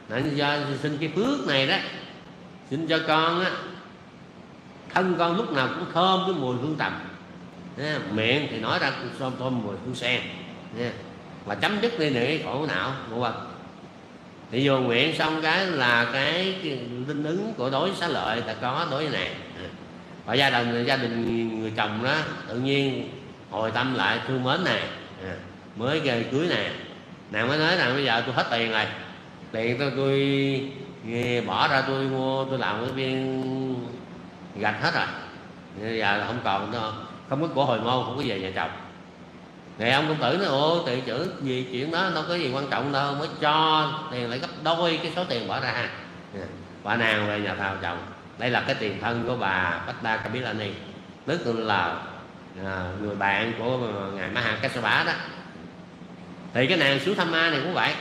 Speaker 1: Nạn do xin cái phước này đó, xin cho con á, thân con lúc nào cũng thơm cái mùi hương trầm, miệng thì nói ra thơm thơm mùi hương sen, và chấm dứt đi những cái khổ não của vân. Thì vừa nguyện xong cái là cái, cái linh ứng của đối xá lợi ta có đối với nàng. Và gia đình gia đình người chồng đó tự nhiên hồi tâm lại thương mến nàng, mới cưới nàng. Nàng mới nói rằng bây giờ tôi hết tiền rồi, tiền tôi tôi bỏ ra tôi mua, tôi làm cái viên gạch hết rồi, bây giờ là không còn đâu, không có của hồi môn, không có về nhà chồng. Thì ông công tử nói ồ tự chữ gì chuyện đó đâu có gì quan trọng đâu, mới cho tiền lại gấp đôi cái số tiền bỏ ra. Và nàng về nhà thao chồng. Đây là cái tiền thân của bà Bách-đa Kapilani, tức là à, người bạn của ngài Ma Ha Kassapa đó. Thì cái nàng Sú Tham Ma này cũng vậy,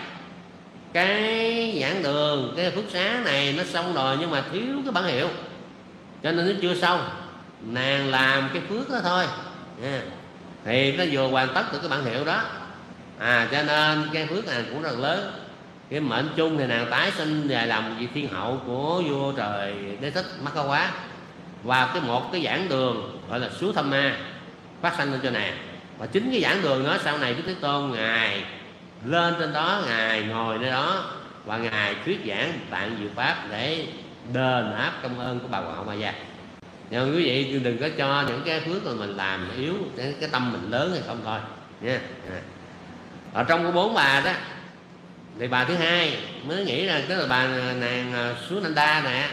Speaker 1: cái giảng đường, cái phước xá này nó xong rồi nhưng mà thiếu cái bản hiệu, cho nên nó chưa xong. Nàng làm cái phước đó thôi, yeah. Thì nó vừa hoàn tất được cái bản hiệu đó, à cho nên cái phước này cũng rất lớn. Cái mệnh chung thì nàng tái sinh về làm vị thiên hậu của vua trời Đế Thích Mắc Ca Quá, và cái một cái giảng đường gọi là Sú Tham Ma phát sanh lên cho nàng. Và chính cái giảng đường đó sau này Đức Thế Tôn ngài lên trên đó, ngài ngồi nơi đó và ngài thuyết giảng tạng diệu pháp để đền đáp công ơn của bà Hoàng hậu Ma Gia. Nhưng quý vị đừng có cho những cái phước mà mình làm yếu, cái, cái tâm mình lớn hay không thôi nha. Ở trong cái bốn bà đó thì bà thứ hai mới nghĩ rằng, tức là bà nàng Sú Nanda nè,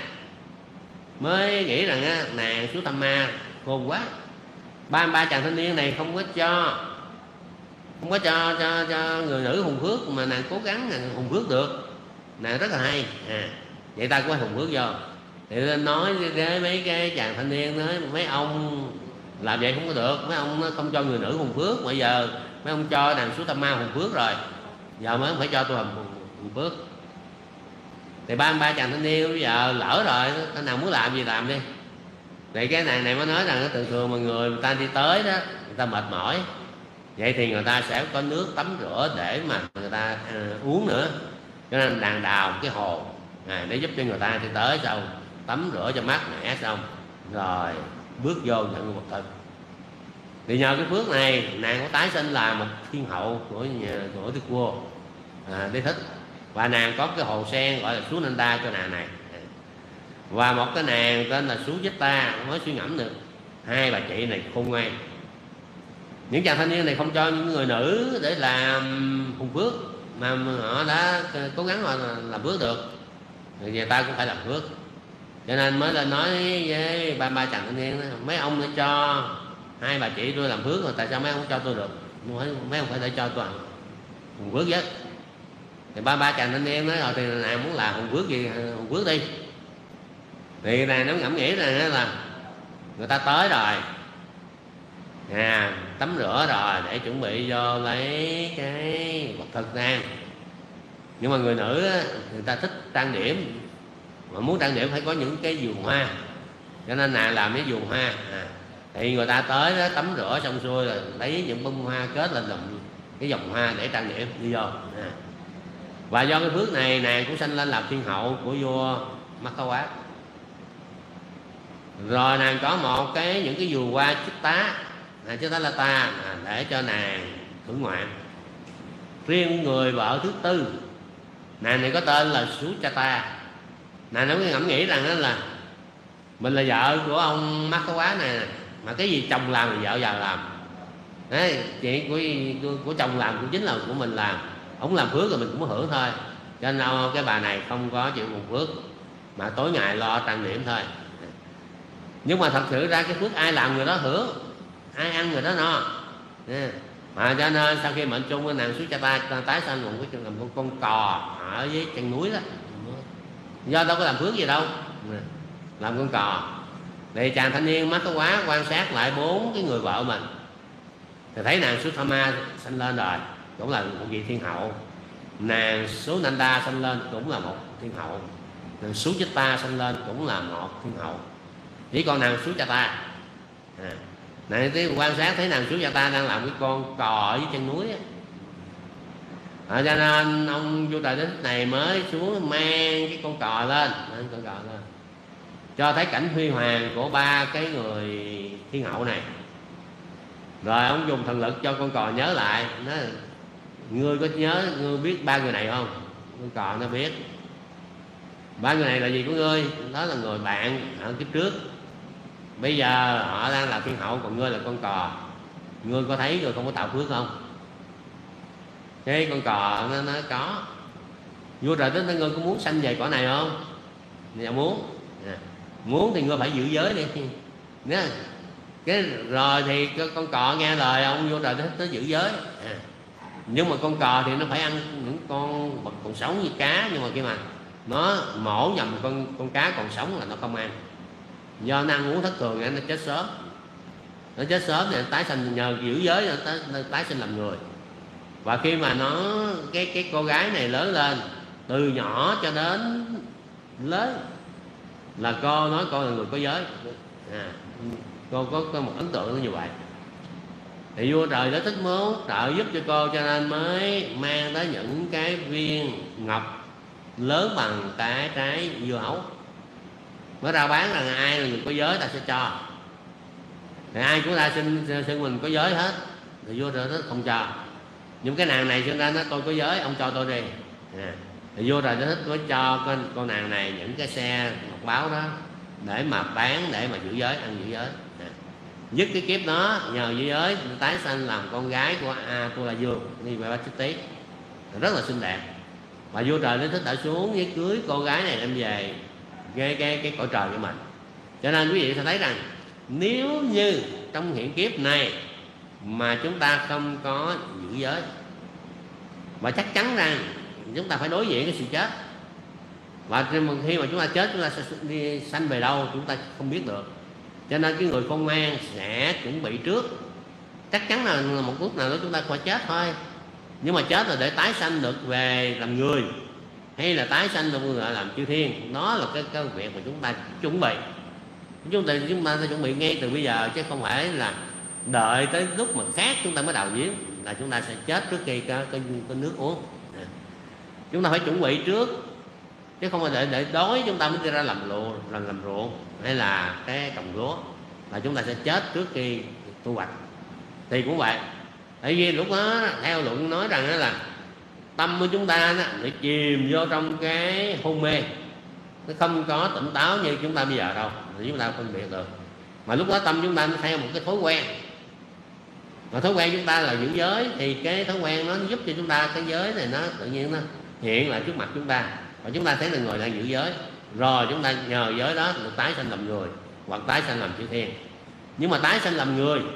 Speaker 1: mới nghĩ rằng á, nàng Sú Tham Ma khôn quá, ba ba chàng thanh niên này không có cho không có cho cho, cho người nữ hùng phước, mà nàng cố gắng nàng hùng phước được, nàng rất là hay, à vậy ta cũng phải hùng phước vô. Thì nên nói với mấy cái chàng thanh niên, nói mấy ông làm vậy không có được, mấy ông không cho người nữ hùng phước, bây giờ mấy ông cho nàng Sú Tham Ma hùng phước rồi, giờ mới phải cho tôi hùng, hùng phước. Thì ba ba chàng thanh niên bây giờ lỡ rồi, cái nào muốn làm gì làm đi. Vậy cái nàng này mới nói rằng thường thường mà người, người ta đi tới đó, người ta mệt mỏi, vậy thì người ta sẽ có nước tắm rửa để mà người ta uh, uống nữa, cho nên nàng đào cái hồ à, để giúp cho người ta đi tới sau tắm rửa cho mát mẻ xong rồi bước vô nhận một thân. Thì nhờ cái phước này nàng có tái sinh là một thiên hậu của nhà, của Đức Vua à, Đế Thích, và nàng có cái hồ sen gọi là Sú Nanda cho nàng này, và một cái nàng tên là Sú Gitta mới suy ngẫm được. Hai bà chị này khôn ngoan. Những chàng thanh niên này không cho những người nữ để làm hùng phước, mà họ đã cố gắng họ làm phước được, thì người ta cũng phải làm phước. Cho nên mới lên nói với ba ba chàng thanh niên đó, mấy ông để cho hai bà chị tôi làm phước rồi, tại sao mấy ông cho tôi được? Mấy ông phải để cho tôi hùng phước chứ. Thì ba ba chàng thanh niên nói rồi, thì nàng muốn làm hùng phước gì hùng phước đi. Thì nàng nó ngẫm nghĩ rằng là người ta tới rồi à, tắm rửa rồi để chuẩn bị vô lấy cái vật thực nang. Nhưng mà người nữ á, người ta thích trang điểm, mà muốn trang điểm phải có những cái vườn hoa, cho nên nàng làm cái vườn hoa à. Thì người ta tới đó tắm rửa xong xuôi rồi lấy những bông hoa kết lên làm cái vòng hoa để trang điểm đi vô à. Và do cái phước này nàng cũng sanh lên làm thiên hậu của vua Mắc Ca Quá. Rồi nàng có một cái những cái vườn hoa chích tá à, chích tá la ta à, để cho nàng hưởng ngoạn. Riêng người vợ thứ tư, nàng này có tên là Sú Chata. Nàng nó ngẫm nghĩ rằng đó là mình là vợ của ông Mắc Ca Quá này, mà cái gì chồng làm thì vợ vào làm. Đấy, chuyện của, của, của chồng làm cũng chính là của mình làm. Ông làm phước rồi mình cũng có hưởng thôi. Cho nên cái bà này không có chịu hưởng phước, mà tối ngày lo trang điểm thôi. Nhưng mà thật sự ra cái phước ai làm người đó hưởng, ai ăn người đó no. Mà cho nên sau khi mệnh chung với nàng Sú Chata tái sanh một cái làm con, con cò ở dưới chân núi đó, do đâu có làm phước gì đâu, làm con cò. Thì chàng thanh niên Mắc Ca Quá quan sát lại bốn cái người vợ mình, thì thấy nàng Sú Tham Ma sanh lên rồi, cũng là một vị thiên hậu. Nàng Sú Nanda sanh lên cũng là một thiên hậu. Nàng Sú Chitta sanh lên cũng là một thiên hậu. Chỉ còn nàng Sú Chata à, này tí quan sát thấy nàng Sú Chata đang làm cái con cò ở dưới chân núi á. À, cho nên ông vua Trời Thích này mới xuống mang cái con cò lên, mang con cò lên cho thấy cảnh huy hoàng của ba cái người thiên hậu này. Rồi ông dùng thần lực cho con cò nhớ lại, nói ngươi có nhớ, ngươi biết ba người này không? Con cò nó biết. Ba người này là gì của ngươi? Đó là người bạn ở kiếp trước, bây giờ họ đang là thiên hậu, còn ngươi là con cò. Ngươi có thấy rồi không có tạo phước không? Cái con cò nó nói có. Vua Trời Thích nói ngươi có muốn sanh về cõi này không? Dạ muốn. À, muốn thì ngươi phải giữ giới đi. Nhá. Cái rồi thì con cò nghe lời ông vua Trời Thích nó giữ giới. À, nhưng mà con cò thì nó phải ăn những con vật còn sống như cá, nhưng mà khi mà nó mổ nhầm con con cá còn sống là nó không ăn, do nó ăn uống thất thường nên nó chết sớm. Nó chết sớm thì nó tái sinh, nhờ giữ giới nó tái, nó tái sinh làm người. Và khi mà nó cái cái cô gái này lớn lên, từ nhỏ cho đến lớn là cô nói cô là người có giới. À, cô có, có một ấn tượng như vậy. Thì vua Trời đã thích muốn trợ giúp cho cô, cho nên mới mang tới những cái viên ngọc lớn bằng cái trái dưa hấu, mới ra bán rằng ai là người có giới ta sẽ cho. Thì ai cũng ta xin xin mình có giới hết, thì vua Trời Thích không cho. Nhưng cái nàng này xưng ra nói tôi có giới, ông cho tôi đi. À, thì vua Trời Thích mới cho con, con nàng này những cái xe ngọc báo đó để mà bán, để mà giữ giới, ăn giữ giới. À, dứt cái kiếp đó nhờ giữ giới tái sanh làm con gái của Atula vương đi về Bachiti, rất là xinh đẹp. Và vua Trời Thích đã xuống với cưới cô gái này đem về cái cái cái cõi trời của mình. Cho nên quý vị sẽ thấy rằng nếu như trong hiện kiếp này mà chúng ta không có giữ giới, và chắc chắn rằng chúng ta phải đối diện cái sự chết. Và khi mà chúng ta chết, chúng ta sẽ đi sanh về đâu chúng ta không biết được. Cho nên cái người khôn ngoan sẽ chuẩn bị trước. Chắc chắn là một lúc nào đó chúng ta phải chết thôi, nhưng mà chết là để tái sanh được về làm người, hay là tái sanh được làm chư thiên. Đó là cái, cái việc mà chúng ta chuẩn bị. Chúng ta chúng ta chuẩn bị ngay từ bây giờ, chứ không phải là đợi tới lúc mà khác chúng ta mới đào giếng, là chúng ta sẽ chết trước khi có, có, có nước uống. À, chúng ta phải chuẩn bị trước, chứ không phải để để đói chúng ta mới đi ra làm lúa, làm làm ruộng hay là cái trồng lúa, là chúng ta sẽ chết trước khi thu hoạch. Thì cũng vậy, tại vì lúc đó theo luận nói rằng đó là tâm của chúng ta đó, để chìm vô trong cái hôn mê, nó không có tỉnh táo như chúng ta bây giờ đâu, thì chúng ta phân biệt được. Mà lúc đó tâm chúng ta nó theo một cái thói quen, mà thói quen chúng ta là giữ giới, thì cái thói quen nó giúp cho chúng ta, cái giới này nó tự nhiên nó hiện lại trước mặt chúng ta, và chúng ta thấy là người đang giữ giới, rồi chúng ta nhờ giới đó được tái sanh làm người, hoặc tái sanh làm chư thiên. Nhưng mà tái sanh làm người,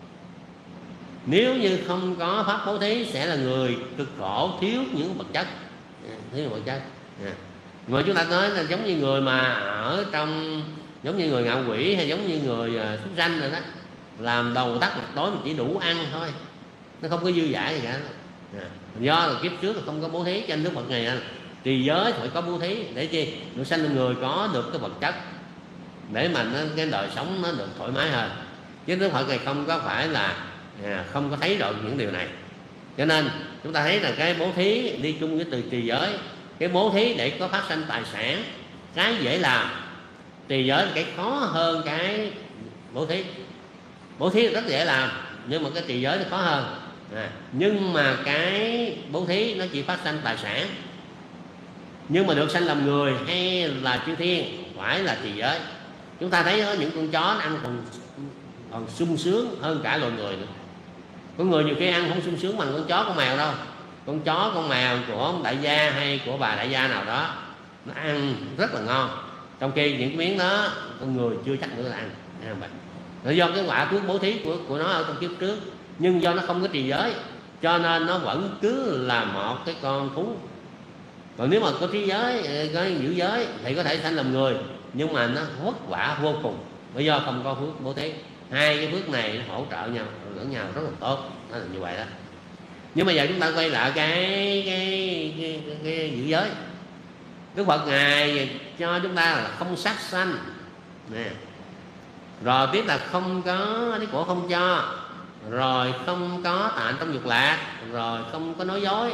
Speaker 1: nếu như không có pháp bố thí, sẽ là người cực khổ, thiếu những vật chất, thiếu những vật chất. À, mà chúng ta nói là giống như người mà ở trong, giống như người ngạo quỷ, hay giống như người súc sanh rồi đó, làm đầu tắt mặt tối mà chỉ đủ ăn thôi, nó không có dư dả gì cả. À, do là kiếp trước là không có bố thí, cho nên Đức Phật này trì giới phải có bố thí, để chi được sanh lên người có được cái vật chất, để mà nó, cái đời sống nó được thoải mái hơn. Chứ Đức Phật này không có phải là à, không có thấy được những điều này. Cho nên chúng ta thấy là cái bố thí đi chung với từ trì giới. Cái bố thí để có phát sanh tài sản, cái dễ làm. Trì giới là cái khó hơn cái bố thí. Bố thí rất dễ làm, nhưng mà cái trì giới nó khó hơn. À, nhưng mà cái bố thí nó chỉ phát sanh tài sản, nhưng mà được sanh làm người hay là chư thiên phải là trì giới. Chúng ta thấy có những con chó nó ăn còn, còn sung sướng hơn cả loài người nữa. Có người nhiều khi ăn không sung sướng bằng con chó con mèo đâu. Con chó con mèo của ông đại gia hay của bà đại gia nào đó, nó ăn rất là ngon, trong khi những cái miếng đó con người chưa chắc nữa là ăn. Nó do cái quả phước bố thí của, của nó ở trong kiếp trước, nhưng do nó không có trì giới, cho nên nó vẫn cứ là một cái con thú. Còn nếu mà có trí giới, có giữ giới thì có thể sanh làm người, nhưng mà nó vất vả vô cùng, bởi do không có phước bố thí. Hai cái phước này nó hỗ trợ nhau lẫn nhau rất là tốt, nó là như vậy đó. Nhưng mà giờ chúng ta quay lại cái cái, cái, cái, cái giữ giới. Đức Phật ngài cho chúng ta là không sát sanh nè, rồi tiếp là không có cái của không cho, rồi không có tạm trong dục lạc, rồi không có nói dối,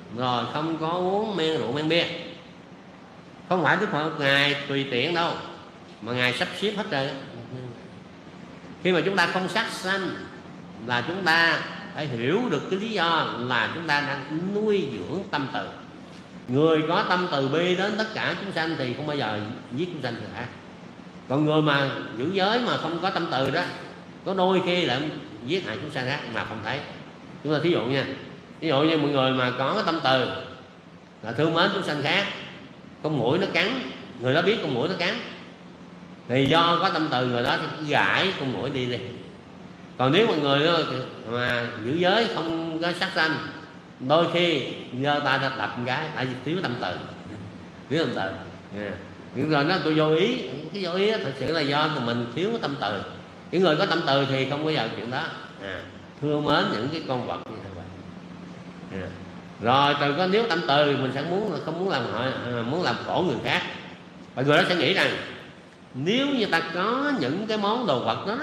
Speaker 1: rồi không có uống men rượu men bia. Không phải Đức Phật Ngài tùy tiện đâu, mà Ngài sắp xếp hết rồi. Khi mà chúng ta không sát sanh là chúng ta phải hiểu được cái lý do là chúng ta đang nuôi dưỡng tâm từ. Người có tâm từ bi đến tất cả chúng sanh thì không bao giờ giết chúng sanh cả. Còn người mà giữ giới mà không có tâm từ đó, có đôi khi lại giết hại chúng sanh khác mà không thấy. Chúng ta thí dụ nha, ví dụ như mọi người mà có tâm từ là thương mến chúng sanh khác, con muỗi nó cắn, người đó biết con muỗi nó cắn thì do có tâm từ người đó sẽ gãi con muỗi đi đi. Còn nếu mà người mà giữ giới không có sát sanh, đôi khi do ta đã đập một cái tại vì thiếu tâm từ, thiếu tâm từ. Yeah. Nhưng rồi nó tôi vô ý, cái vô ý thật sự là do mình thiếu tâm từ. Những người có tâm từ thì không bao giờ chuyện đó. À, thương mến những cái con vật như vậy. À. Rồi từ có nếu tâm từ mình sẽ muốn không muốn làm muốn làm khổ người khác, và người đó sẽ nghĩ rằng nếu như ta có những cái món đồ vật đó, đó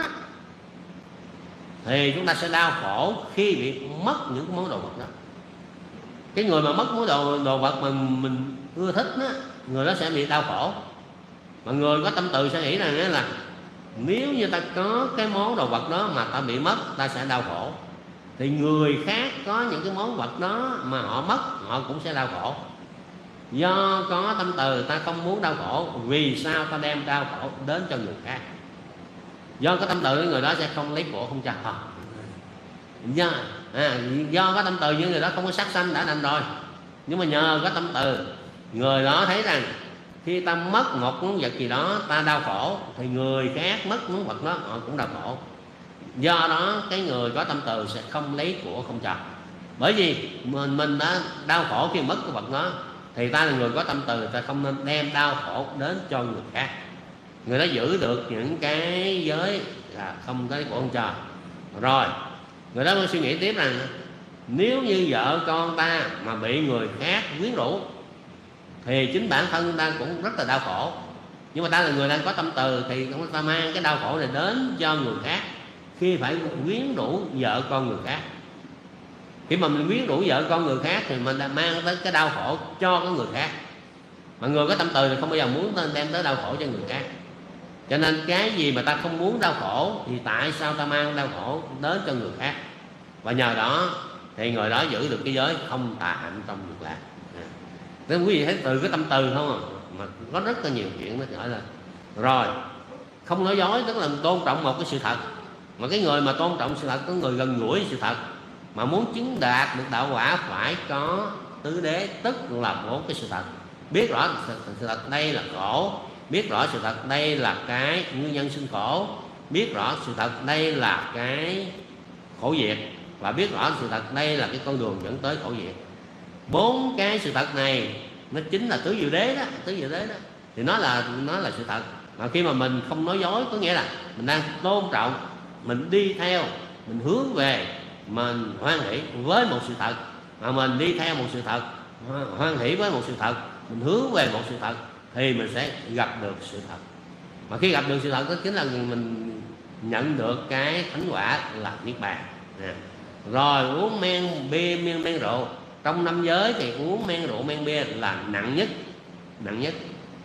Speaker 1: thì chúng ta sẽ đau khổ khi bị mất những cái món đồ vật đó. Cái người mà mất món đồ đồ vật mà mình ưa thích đó, người đó sẽ bị đau khổ. Mà người có tâm từ sẽ nghĩ rằng là nếu như ta có cái món đồ vật đó mà ta bị mất, ta sẽ đau khổ, thì người khác có những cái món vật đó mà họ mất, họ cũng sẽ đau khổ. Do có tâm từ ta không muốn đau khổ, vì sao ta đem đau khổ đến cho người khác. Do có tâm từ người đó sẽ không lấy của không cho họ. Do, à, do có tâm từ những người đó không có sát sanh đã đành rồi. Nhưng mà nhờ có tâm từ, người đó thấy rằng khi ta mất một món vật gì đó ta đau khổ, thì người khác mất món vật đó họ cũng đau khổ. Do đó cái người có tâm từ sẽ không lấy của không cho. Bởi vì mình mình đã đau khổ khi mất cái vật đó, thì ta là người có tâm từ, ta không nên đem đau khổ đến cho người khác. Người đó giữ được những cái giới là không có của không cho. Rồi người đó mới suy nghĩ tiếp rằng nếu như vợ con ta mà bị người khác quyến rũ thì chính bản thân ta cũng rất là đau khổ. Nhưng mà ta là người đang có tâm từ thì ta mang cái đau khổ này đến cho người khác khi phải quyến rũ vợ con người khác. Khi mà mình quyến rũ vợ con người khác thì mình đã mang tới cái đau khổ cho cái người khác. Mà người có tâm từ thì không bao giờ muốn đem tới đau khổ cho người khác. Cho nên cái gì mà ta không muốn đau khổ thì tại sao ta mang đau khổ đến cho người khác. Và nhờ đó thì người đó giữ được cái giới không tà hạnh trong việc làm. Nên quý vị thấy từ cái tâm từ không à? Mà có rất là nhiều chuyện nó gọi là rồi không nói dối, tức là tôn trọng một cái sự thật. Mà cái người mà tôn trọng sự thật, cái người gần gũi sự thật, mà muốn chứng đạt được đạo quả phải có tứ đế, tức là một cái sự thật. Biết rõ sự thật đây là khổ, biết rõ sự thật đây là cái nguyên nhân sinh khổ, biết rõ sự thật đây là cái khổ diệt, và biết rõ sự thật đây là cái con đường dẫn tới khổ diệt. Bốn cái sự thật này nó chính là tứ diệu đế đó, tứ diệu đế đó. Thì nó là nó là sự thật. Mà khi mà mình không nói dối, có nghĩa là mình đang tôn trọng, mình đi theo, mình hướng về, mình hoan hỷ với một sự thật. Mà mình đi theo một sự thật, hoan hỷ với một sự thật, mình hướng về một sự thật, thì mình sẽ gặp được sự thật. Mà khi gặp được sự thật đó chính là mình nhận được cái thánh quả là niết bàn. Rồi uống men bia, men men rượu, trong năm giới thì uống men rượu men bia là nặng nhất, nặng nhất.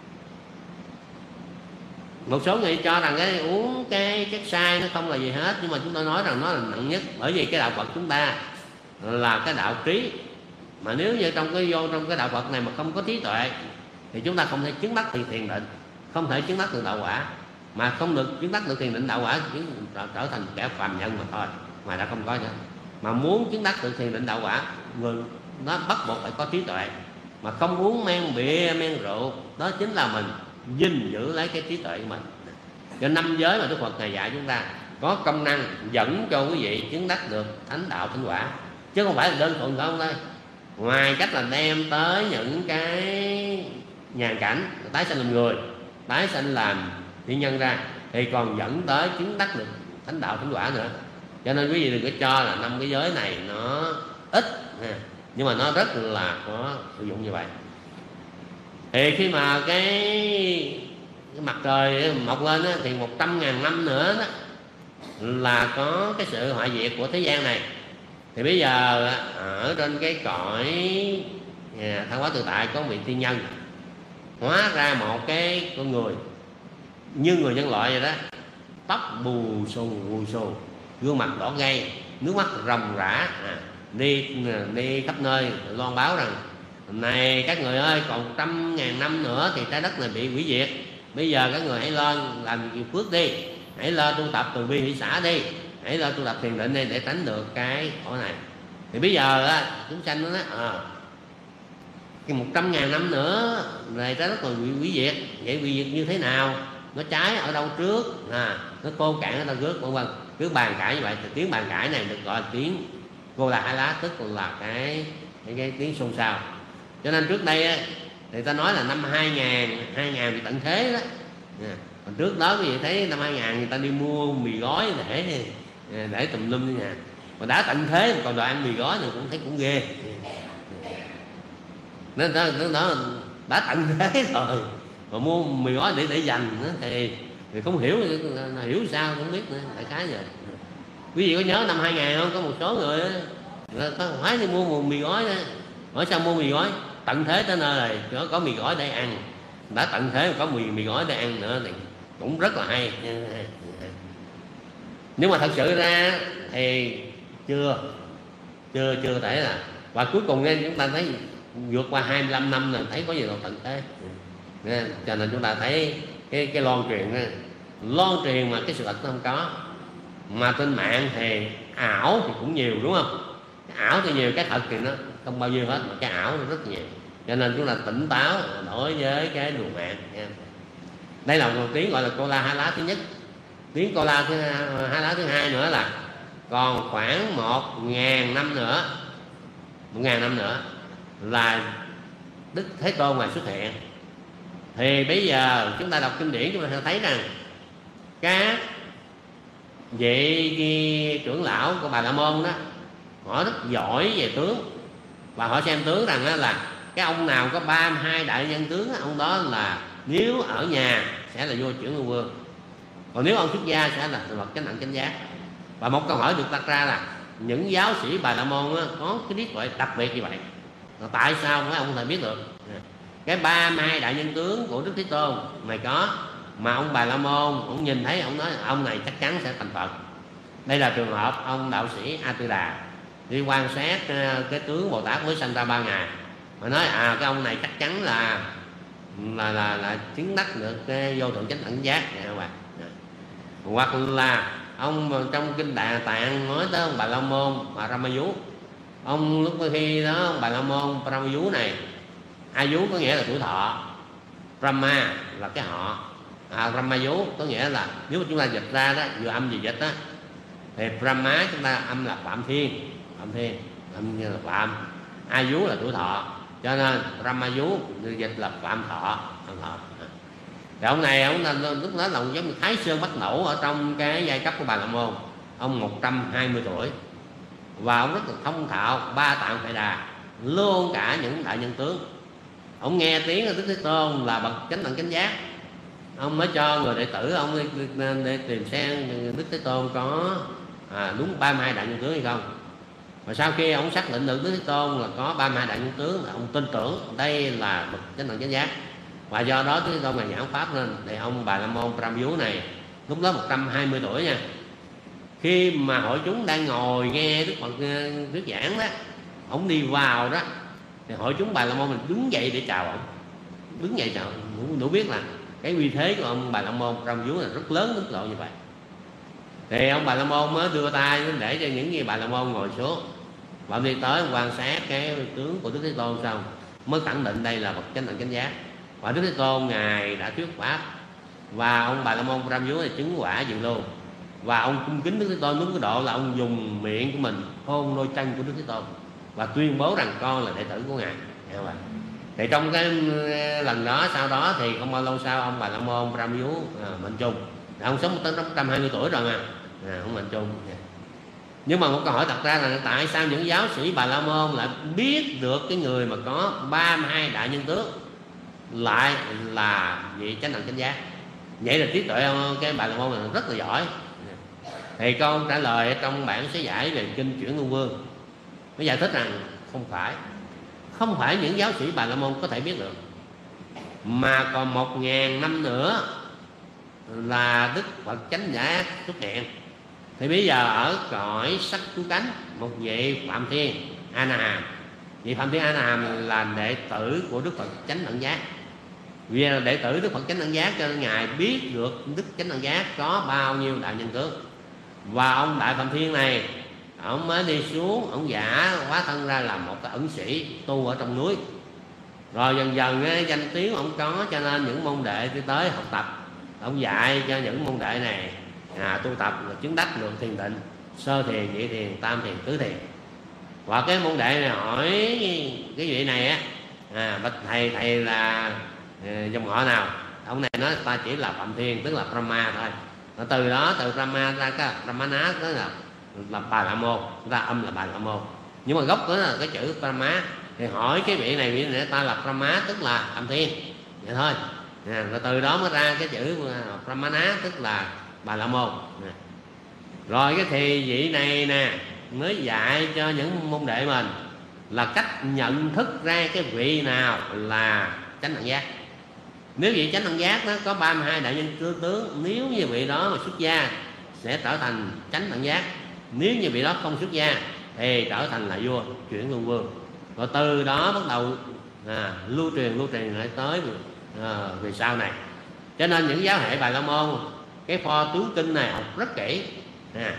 Speaker 1: Một số người cho rằng cái uống cái chất sai nó không là gì hết, nhưng mà chúng tôi nói rằng nó là nặng nhất. Bởi vì cái đạo Phật chúng ta là cái đạo trí, mà nếu như trong cái vô trong cái đạo Phật này mà không có trí tuệ thì chúng ta không thể chứng đắc được thiền định, không thể chứng đắc được đạo quả. Mà không được chứng đắc được thiền định đạo quả chỉ trở thành kẻ phàm nhân mà thôi, mà đã không có nữa. Mà muốn chứng đắc được thiền định đạo quả, người nó bắt buộc phải có trí tuệ. Mà không uống men bia men rượu, đó chính là mình gìn giữ lấy cái trí tuệ của mình. Cho năm giới mà Đức Phật Ngài dạy chúng ta có công năng dẫn cho quý vị chứng đắc được thánh đạo thánh quả, chứ không phải là đơn thuần không thôi. Ngoài cách là đem tới những cái nhàn cảnh tái sanh làm người, tái sanh làm thiên nhân ra, thì còn dẫn tới chứng đắc được thánh đạo thánh quả nữa. Cho nên quý vị đừng có cho là năm cái giới này nó ít, nhưng mà nó rất là có sử dụng như vậy. Thì khi mà cái, cái mặt trời mọc lên đó, thì một trăm ngàn năm nữa đó, là có cái sự hoại diệt của thế gian này. Thì bây giờ ở trên cái cõi à, Thăng Hóa Tự Tại có vị tiên nhân hóa ra một cái con người như người nhân loại vậy đó, tóc bù xù bù xù, gương mặt đỏ gay, nước mắt ròng rã, à, đi đi khắp nơi loan báo rằng này các người ơi, còn trăm ngàn năm nữa thì trái đất này bị hủy diệt. Bây giờ các người hãy lên làm việc phước đi, hãy lên tu tập từ bi hỷ xã đi, hãy lên tu tập thiền định đi để tránh được cái khổ này. Thì bây giờ á, chúng sanh nó nói à, cái một trăm ngàn năm nữa này trái đất này bị hủy diệt, vậy hủy diệt như thế nào, nó cháy ở đâu trước, à, nó khô cạn ở đâu trước, vân vân. Cứ bàn cãi như vậy thì tiếng bàn cãi này được gọi là tiếng Cô La Há Lá, tức là cái cái, cái tiếng xôn xao. Cho nên trước đây á, thì ta nói là năm hai ngàn, hai ngàn thì tận thế đó. À, còn trước đó quý vị thấy năm hai ngàn người ta đi mua mì gói để để tùm lum như nhà. Mà đã tận thế mà còn đòi ăn mì gói thì cũng thấy cũng ghê. Nên đó, nó đã tận thế rồi mà mua mì gói để để dành nữa thì thì không hiểu, hiểu sao không biết nữa, đại khái vậy. Quý vị có nhớ năm hai ngàn không? Có một số người có phải đi mua một mì gói đó. Hỏi sao mua mì gói? Tận thế tới nơi rồi, có, có mì gói để ăn. Đã tận thế mà có mì, mì gói để ăn nữa thì cũng rất là hay. Nhưng mà thật sự ra thì chưa chưa chưa thể là. Và cuối cùng nên chúng ta thấy vượt qua hai mươi lăm năm rồi thấy có gì đâu tận thế. Nên, cho nên chúng ta thấy cái cái loan truyền loan truyền mà cái sự thật nó không có. Mà trên mạng thì ảo thì cũng nhiều, đúng không? Cái ảo thì nhiều, cái thật thì nó không bao nhiêu hết, mà cái ảo thì rất nhiều. Cho nên chúng ta tỉnh táo đối với cái đường mạng nha. Đây là một tiếng gọi là Cô La Há Lá thứ nhất. Tiếng Cô La thứ Há Lá thứ hai nữa là còn khoảng một ngàn năm nữa, một ngàn năm nữa là Đức Thế Tôn Ngài xuất hiện. Thì bây giờ chúng ta đọc kinh điển chúng ta thấy rằng các vị trưởng lão của Bà La Môn đó, họ rất giỏi về tướng. Và họ xem tướng rằng là cái ông nào có ba mươi hai đại nhân tướng, ông đó là nếu ở nhà sẽ là vua Chuyển Lưu Vương, còn nếu ông xuất gia sẽ là bậc chánh đẳng chánh giác. Và một câu hỏi được đặt ra là những giáo sĩ Bà La Môn có cái trí tuệ đặc biệt như vậy, tại sao mấy ông có thể biết được cái ba mươi hai đại nhân tướng của Đức Thế Tôn này có, mà ông Bà La Môn ông nhìn thấy ông nói ông này chắc chắn sẽ thành Phật. Đây là trường hợp ông đạo sĩ A Tư Đà đi quan sát cái tướng Bồ Tát mới sanh ra ba ngày, mà nói à cái ông này chắc chắn là là là, là chứng đắc được cái vô thượng chánh đẳng giác này các bạn. Hoặc là ông trong kinh Đại Tạng nói tới ông Bà La Môn và Ramayu. Ông lúc khi đó ông Bà La Môn Ramayu này, Ayu có nghĩa là tuổi thọ, Brahma là cái họ, à, Ramayu có nghĩa là nếu mà chúng ta dịch ra đó, vừa âm vừa dịch đó, thì Brahma chúng ta âm là Phạm Thiên, Phạm Thiên âm như là Phạm, Ayu là tuổi thọ, cho nên Ramayu được dịch là Phạm Thọ, Phạm Thọ. Thì ông này ông lúc đó là ông giống như Thái Sơn Bắt Nổ ở trong cái giai cấp của Bà La Môn. Ông một trăm hai mươi tuổi và ông rất là thông thạo ba tạng Phệ Đà, luôn cả những đại nhân tướng. Ông nghe tiếng của Đức Thế Tôn là bậc chánh đẳng chánh giác, ông mới cho người đệ tử ông đi, để tìm xem Đức Thế Tôn có à, đúng ba mươi hai đại nhân tướng hay không. Và sau khi ông xác định được Đức Thế Tôn là có ba mươi hai đại nhân tướng, ông tin tưởng đây là bậc chánh đẳng chánh giác. Và do đó Đức Thế Tôn ngày giảng pháp lên, thì ông Bà La Môn Brahmavú này lúc đó một trăm hai mươi tuổi nha. Khi mà hội chúng đang ngồi nghe Đức Phật thuyết giảng đó, ông đi vào đó thì hội chúng Bà La Môn mình đứng dậy để chào ông, đứng dậy chào. Đủ biết là cái uy thế của ông Bà La Môn Brahmavú là rất lớn mức độ như vậy. Thì ông Bà La Môn mới đưa tay để cho những người Bà La Môn ngồi xuống, và đi tới quan sát cái tướng của Đức Thế Tôn xong mới khẳng định đây là bậc chánh đẳng chánh giác. Và Đức Thế Tôn ngài đã thuyết pháp, và ông Bà La Môn Brahmavú này chứng quả dự luôn. Và ông cung kính Đức Thế Tôn đúng cái độ là ông dùng miệng của mình hôn đôi chân của Đức Thế Tôn và tuyên bố rằng con là đệ tử của ngài. Thì trong cái lần đó sau đó thì không bao lâu sau ông Bà La Môn Brahmavú à, mệnh chung. Ông sống tới một trăm hai mươi tuổi rồi mà à, ông mệnh chung. Nhưng mà một câu hỏi đặt ra là tại sao những giáo sĩ Bà La Môn lại biết được cái người mà có ba mươi hai đại nhân tướng lại là vị chánh đẳng chánh giác? Vậy là trí tuệ cái Bà La Môn là rất là giỏi. Thì con trả lời trong bản sớ giải về kinh Chuyển Lưu Vương Nó giải thích rằng không phải, không phải những giáo sĩ Bà La Môn có thể biết được, mà còn một ngàn năm nữa là Đức Phật Chánh Giác xuất hiện. Thì bây giờ ở cõi sắc cứu cánh, một vị Phạm Thiên A Na Hàm, vị Phạm Thiên A Na Hàm là đệ tử của Đức Phật Chánh Đẳng Giác. Vì là đệ tử Đức Phật Chánh Đẳng Giác cho nên ngài biết được Đức Chánh Đẳng Giác có bao nhiêu đại nhân tướng. Và ông Đại Phạm Thiên này, ông mới đi xuống, ông giả hóa thân ra là một cái ẩn sĩ tu ở trong núi. Rồi dần dần cái danh tiếng ông có, cho nên những môn đệ đi tới học tập. Ông dạy cho những môn đệ này à, tu tập chứng đắc được thiền định, sơ thiền, nhị thiền, tam thiền, tứ thiền. Và cái môn đệ này hỏi cái vị này á, à, bạch thầy, thầy là à, dòng họ nào? Ông này nói ta chỉ là Phạm Thiên, tức là Brahma thôi. Và từ đó từ Brahma ra cái Brahmana, đó là là Bà La Môn, ra âm là Bà La Môn, nhưng mà gốc đó là cái chữ Brahma. Thì hỏi cái vị này, vị này ta là Brahma, tức là Phạm Thiên, vậy thôi. À, rồi từ đó mới ra cái chữ Brahmana, tức là Bà La Môn. À. Rồi cái thì vị này nè mới dạy cho những môn đệ mình là cách nhận thức ra cái vị nào là chánh đẳng giác. Nếu vị chánh đẳng giác nó có ba mươi hai đại nhân tướng, nếu như vị đó mà xuất gia sẽ trở thành chánh đẳng giác. Nếu như vị đó không xuất gia thì trở thành là vua, chuyển luân vương. Rồi từ đó bắt đầu à, lưu truyền lưu truyền lại tới à, về sau này. Cho nên những giáo hệ Bà La Môn, cái pho tướng kinh này học rất kỹ. À,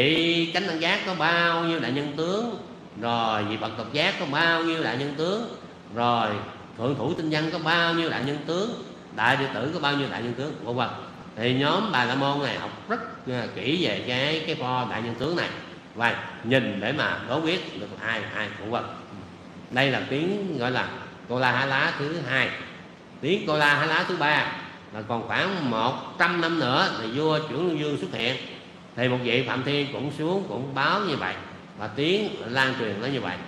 Speaker 1: vị chánh đẳng giác có bao nhiêu đại nhân tướng, rồi vị Phật Độc Giác có bao nhiêu đại nhân tướng, rồi Thượng Thủ Tinh Văn có bao nhiêu đại nhân tướng, đại đệ tử có bao nhiêu đại nhân tướng, vân vân. Thì nhóm Bà La Môn này học rất uh, kỹ về cái cái pho đại nhân tướng này, và nhìn để mà đố biết được ai ai, vân vân. Đây là tiếng gọi là Cô La Há Lá thứ hai. Tiếng Cô La Há Lá thứ ba là còn khoảng một trăm năm nữa thì vua Chuyển Luân Vương xuất hiện. Thì một vị Phạm Thiên cũng xuống cũng báo như vậy, và tiếng lan truyền nó như vậy.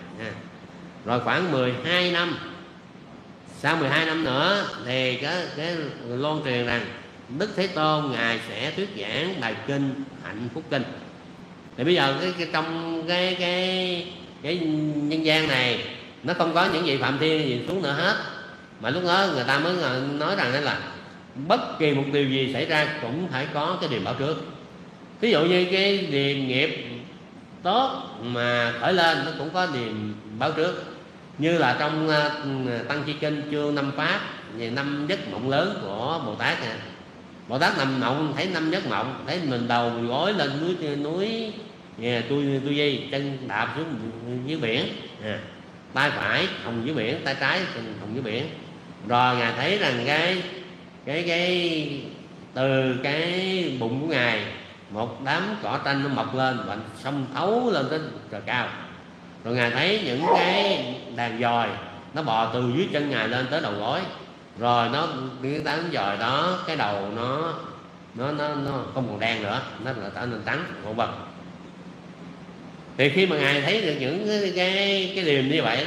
Speaker 1: Rồi khoảng mười hai năm, sau mười hai năm nữa thì cái, cái loan truyền rằng Đức Thế Tôn ngài sẽ thuyết giảng bài kinh Hạnh Phúc Kinh. Thì bây giờ cái, cái trong cái cái cái nhân gian này nó không có những vị Phạm Thiên gì xuống nữa hết, mà lúc đó người ta mới nói rằng đó là bất kỳ một điều gì xảy ra cũng phải có cái điềm báo trước. Ví dụ như cái điềm nghiệp tốt mà khởi lên nó cũng có điềm báo trước. Như là trong uh, Tăng Chi Kinh chương năm Pháp về năm giấc mộng lớn của Bồ Tát nè. Bồ Tát nằm mộng thấy năm giấc mộng, thấy mình đầu mình gối lên núi núi yeah, tu tu di, chân đạp xuống dưới biển, yeah. Tay phải thòng dưới biển, tay trái thòng dưới biển. Rồi ngài thấy rằng cái cái cái từ cái bụng của ngài một đám cỏ tranh nó mọc lên và xông thấu lên tới trời cao. Rồi ngài thấy những cái đàn dòi nó bò từ dưới chân ngài lên tới đầu gối. Rồi nó cái đám dòi đó, cái đầu nó nó nó nó không còn đen nữa, nó là trở nên trắng màu bạc. Thì khi mà ngài thấy được những cái cái, cái điều như vậy đó,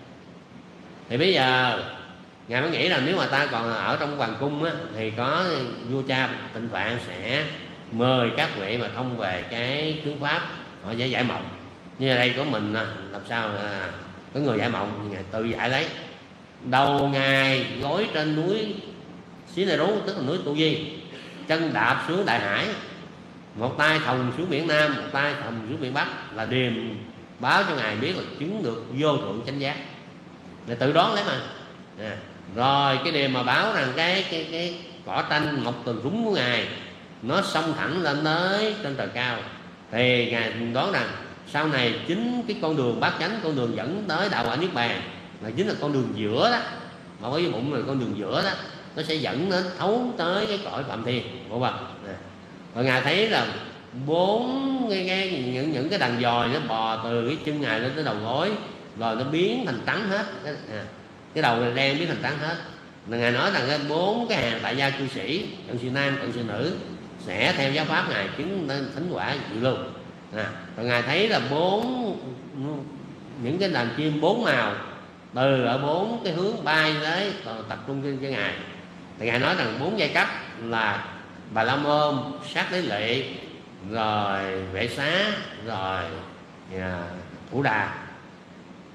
Speaker 1: thì bây giờ ngài mới nghĩ là nếu mà ta còn ở trong hoàng cung á, thì có vua cha Tịnh Phạn sẽ mời các vị mà thông về cái tướng pháp, họ sẽ giải mộng. Như ở đây của mình làm sao là có người giải mộng, ngài tự giải lấy. Đầu ngài gối trên núi Xí Nê Rú, tức là núi Tu Di, chân đạp xuống đại hải, một tay thòng xuống biển Nam, một tay thòng xuống biển Bắc, là điềm báo cho ngài biết là chứng được vô thượng chánh giác. Ngài tự đoán lấy mà. À, rồi cái điều mà báo rằng cái cái cái cỏ tranh mọc từ rúng của ngài nó xông thẳng lên tới trên trời cao, thì ngài đoán rằng sau này chính cái con đường bát chánh, con đường dẫn tới đạo quả niết bàn là chính là con đường giữa đó, mà với bụng là con đường giữa đó, nó sẽ dẫn đến thấu tới cái cõi Phạm Thiên của Phật. À. Rồi ngài thấy là bốn cái, cái những những cái đàn dòi nó bò từ cái chân ngài lên tới đầu gối, rồi nó biến thành trắng hết. À, cái đầu này đen biến thành trắng hết. Là ngài nói rằng bốn cái hàng tại gia cư sĩ, cận sự nam, cận sự nữ sẽ theo giáo pháp ngài chứng nên thánh quả dự lưu. À, rồi ngài thấy là bốn những cái đàn chim bốn màu từ ở bốn cái hướng bay tới tập trung trên cho ngài. Thì ngài nói rằng bốn giai cấp là Bà La Môn, Sát Đế Lệ, rồi Vệ Xá, rồi à, Thủ Đà.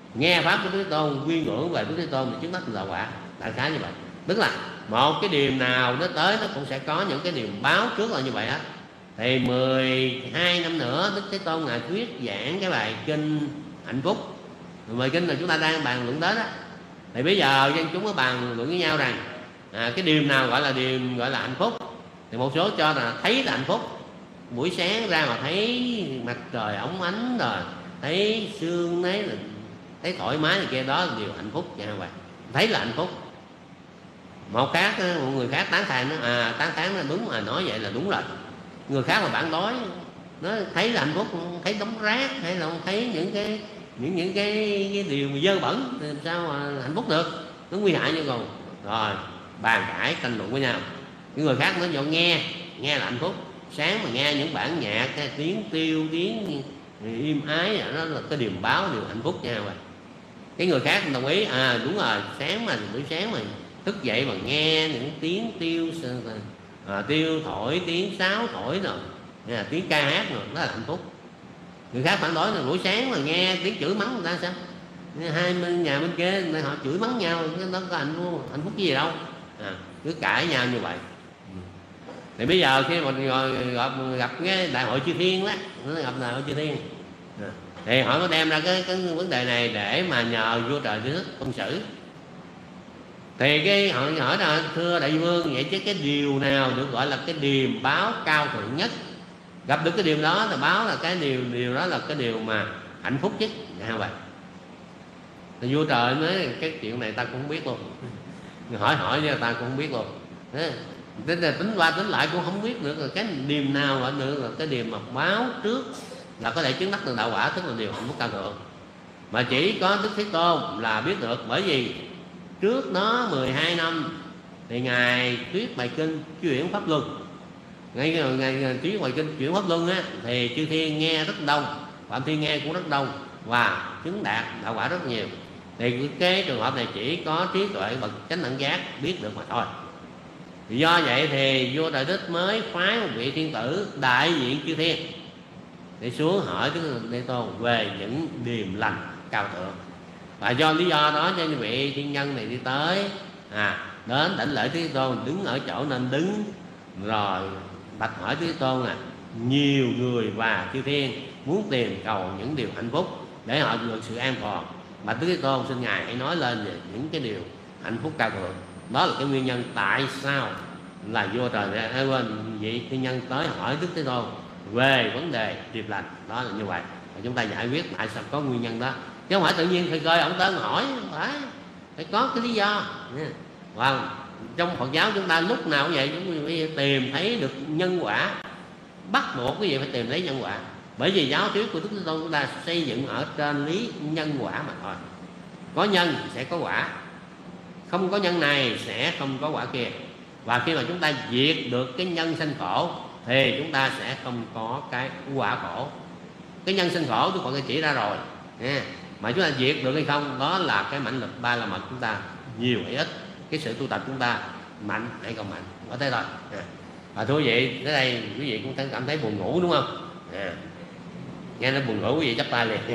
Speaker 1: nghe pháp của Đức Thế Tôn, quy ngưỡng về Đức Thế Tôn thì chứng đắc đạo quả. Đại khái như vậy. Tức là một cái điềm nào nó tới nó cũng sẽ có những cái điềm báo trước là như vậy á. Thì mười hai năm nữa Đức Thế Tôn ngài thuyết giảng cái bài kinh hạnh phúc. Bài kinh là chúng ta đang bàn luận tới đó. Thì bây giờ dân chúng có bàn luận với nhau rằng à, cái điềm nào gọi là điềm gọi là hạnh phúc. Thì một số cho là thấy là hạnh phúc. Buổi sáng ra mà thấy mặt trời óng ánh rồi, thấy sương đấy là thấy thoải mái thì kia đó là điều hạnh phúc nha các bạn. Thấy là hạnh phúc. Một khác, một người khác tán thành nó à tán thán nó đúng mà nói vậy là đúng rồi. Người khác là phản đối, nó thấy là hạnh phúc, thấy đống rác hay là thấy những cái những những cái, cái điều mà dơ bẩn thì làm sao mà hạnh phúc được, nó nguy hại như còn. Rồi bàn cãi tranh luận với nhau. Những người khác nó chọn nghe, nghe là hạnh phúc. Sáng mà nghe những bản nhạc cái tiếng tiêu tiếng im ái đó là cái điềm báo điều hạnh phúc nha các. Cái người khác đồng ý à đúng rồi, sáng mà buổi sáng mà thức dậy mà nghe những tiếng tiêu à, tiêu thổi, tiếng sáo thổi rồi là tiếng ca hát rồi đó là hạnh phúc. Người khác phản đối là buổi sáng mà nghe tiếng chửi mắng người ta sao, hai bên nhà bên kia họ chửi mắng nhau, nó có hạnh phúc, hạnh phúc gì đâu à, cứ cãi nhau như vậy. Thì bây giờ khi mình gặp, gặp cái đại hội chư thiên đó, nó gặp đại hội chư thiên thì họ có đem ra cái, cái vấn đề này để mà nhờ vua trời Thế Thức công xử. Thì cái họ hỏi là thưa đại vương, vậy chứ cái điều nào được gọi là cái điềm báo cao thượng nhất? Gặp được cái điều đó là báo là cái điều điều đó là cái điều mà hạnh phúc nhất nha vậy. Thì vua trời nói cái chuyện này ta cũng không biết luôn. Hỏi hỏi cho ta cũng không biết luôn. Tính là tính qua tính lại cũng không biết được là cái điềm nào gọi được là cái điềm mà báo trước là có thể chứng đắc được đạo quả, tức là điều hạnh phúc cao thượng. Mà chỉ có Đức Thế Tôn là biết được, bởi vì trước đó mười hai năm thì ngài thuyết bài kinh chuyển pháp luân. Ngay ngày thuyết bài kinh chuyển pháp luân á thì chư thiên nghe rất đông, phạm thiên nghe cũng rất đông và chứng đạt đạo quả rất nhiều. Thì cái trường hợp này chỉ có trí tuệ bậc chánh đẳng giác biết được mà thôi. Thì do vậy thì vua Đại Thích mới phái một vị thiên tử đại diện chư thiên để xuống hỏi Đức Thế Tôn về những điềm lành cao thượng. Và do lý do đó cho vị thiên nhân này đi tới à, đến đảnh lễ Thế Tôn, đứng ở chỗ nên đứng rồi bạch hỏi Thế Tôn là nhiều người và chư thiên muốn tìm cầu những điều hạnh phúc để họ được sự an toàn. Bạch Thế Tôn xin ngài hãy nói lên về những cái điều hạnh phúc cao thượng. Đó là cái nguyên nhân tại sao là vua trời hay quên vị thiên nhân tới hỏi Đức Thế Tôn về vấn đề điềm lành. Đó là như vậy. Và chúng ta giải quyết tại sao có nguyên nhân đó, chứ không phải tự nhiên thầy coi ông tới hỏi, phải phải có cái lý do. Và trong Phật giáo chúng ta lúc nào cũng vậy, chúng ta phải tìm thấy được nhân quả, bắt buộc cái gì phải tìm thấy nhân quả. Bởi vì giáo thuyết của Đức Thế Tôn chúng ta xây dựng ở trên lý nhân quả mà thôi. Có nhân sẽ có quả, không có nhân này sẽ không có quả kia. Và khi mà chúng ta diệt được cái nhân sanh khổ thì chúng ta sẽ không có cái quả khổ. Cái nhân sanh khổ tôi còn đã chỉ ra rồi nha. Mà chúng ta diệt được hay không, đó là cái mãnh lực ba la mật chúng ta nhiều hay ít, cái sự tu tập chúng ta mạnh hay không mạnh, có thế thôi. Và thưa quý vị, tới đây quý vị cũng cảm thấy buồn ngủ đúng không? À, nghe nó buồn ngủ quý vị chắp tay liền.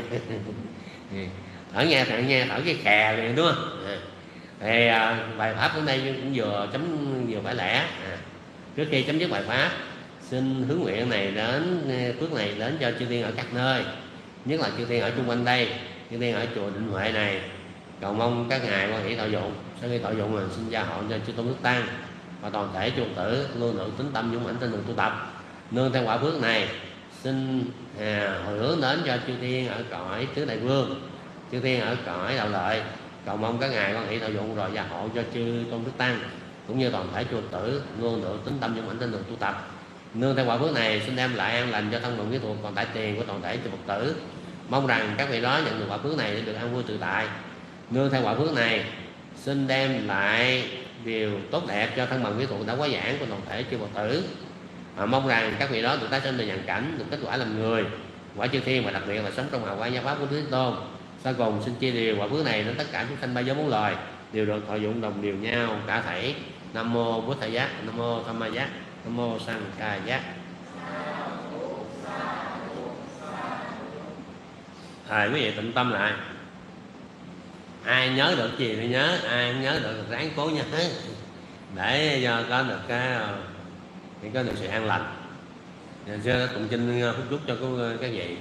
Speaker 1: Thở nghe thở nghe thở cái khè liền đúng không? À, thì à, bài pháp đến đây cũng vừa chấm vừa phải lẽ. À, trước khi chấm dứt bài pháp, xin hướng nguyện này đến phước này đến cho chư thiên ở các nơi, nhất là chư thiên ở chung quanh đây, chư thiên ở chùa Định Huệ này. Cầu mong các ngài quan hỷ thọ dụng. Sau khi thọ dụng mình xin gia hộ cho chư tôn đức tăng và toàn thể chư Phật tử luôn lượng tính tâm dũng mãnh trên đường tu tập. Nương theo quả phước này, xin à, hồi hướng đến cho chư thiên ở cõi tứ đại vương, chư thiên ở cõi đạo lợi. Cầu mong các ngài quan hỷ thọ dụng rồi gia hộ cho chư tôn đức tăng cũng như toàn thể chư Phật tử luôn lượng tính tâm dũng mãnh trên đường tu tập. Nương theo quả phước này, xin đem lại an lành cho thân bằng nghĩa thuộc còn tại tiền của toàn thể chư Phật tử. Mong rằng các vị đó nhận được quả phước này để được an vui tự tại. Nương theo quả phước này, xin đem lại điều tốt đẹp cho thân bằng nghĩa thuộc đã quá giảng của toàn thể chư Phật tử. À, mong rằng các vị đó được tái sinh về nhận cảnh, được kết quả làm người, quả chư thiên và đặc biệt là sống trong hào quang giáo pháp của Đức Thế Tôn. Sau cùng xin chia đều quả phước này đến tất cả chúng sanh ba giới bốn loài đều được thọ dụng đồng đều nhau cả thảy. Nam mô Bố Thầy Giác, Nam mô Tham Ma Giác, Nam mô Sang Ca Giác. Thầy quý vị tịnh tâm lại. ai nhớ được gì thì nhớ, ai không nhớ được ráng cố nhớ để cho có được cái thì có được sự an lành. Giờ tụng kinh phúc chúc cho các vị.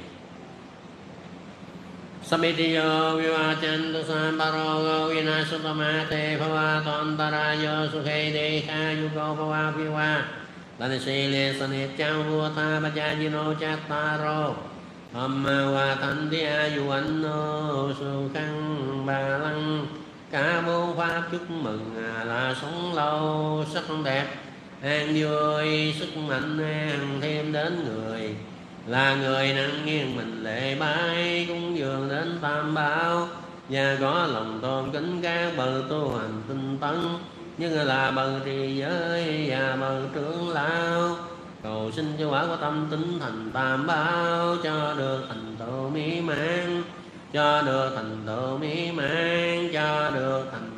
Speaker 1: Samitiyo vivachantu samparo vinasuttamate bhavatantarayo sukhe dekha yuko bhavaviva tanisile sanityaṁ vuvata bhajajino chattaro amma vatanti ayuvanno sukhang balang. Cả bốn pháp chúc mừng là sống lâu sắc đẹp an vui, sức mạnh an thêm đến người, là người nặng nghiêng mình lễ bái cúng dường đến tam bảo, và có lòng tôn kính các bậc tu hành tinh tấn, như là bậc trì giới và bậc trưởng lão, cầu xin cho quả của tâm tính thành tam bảo, cho được thành tựu mỹ mãn, cho được thành tựu mỹ mãn, cho được thành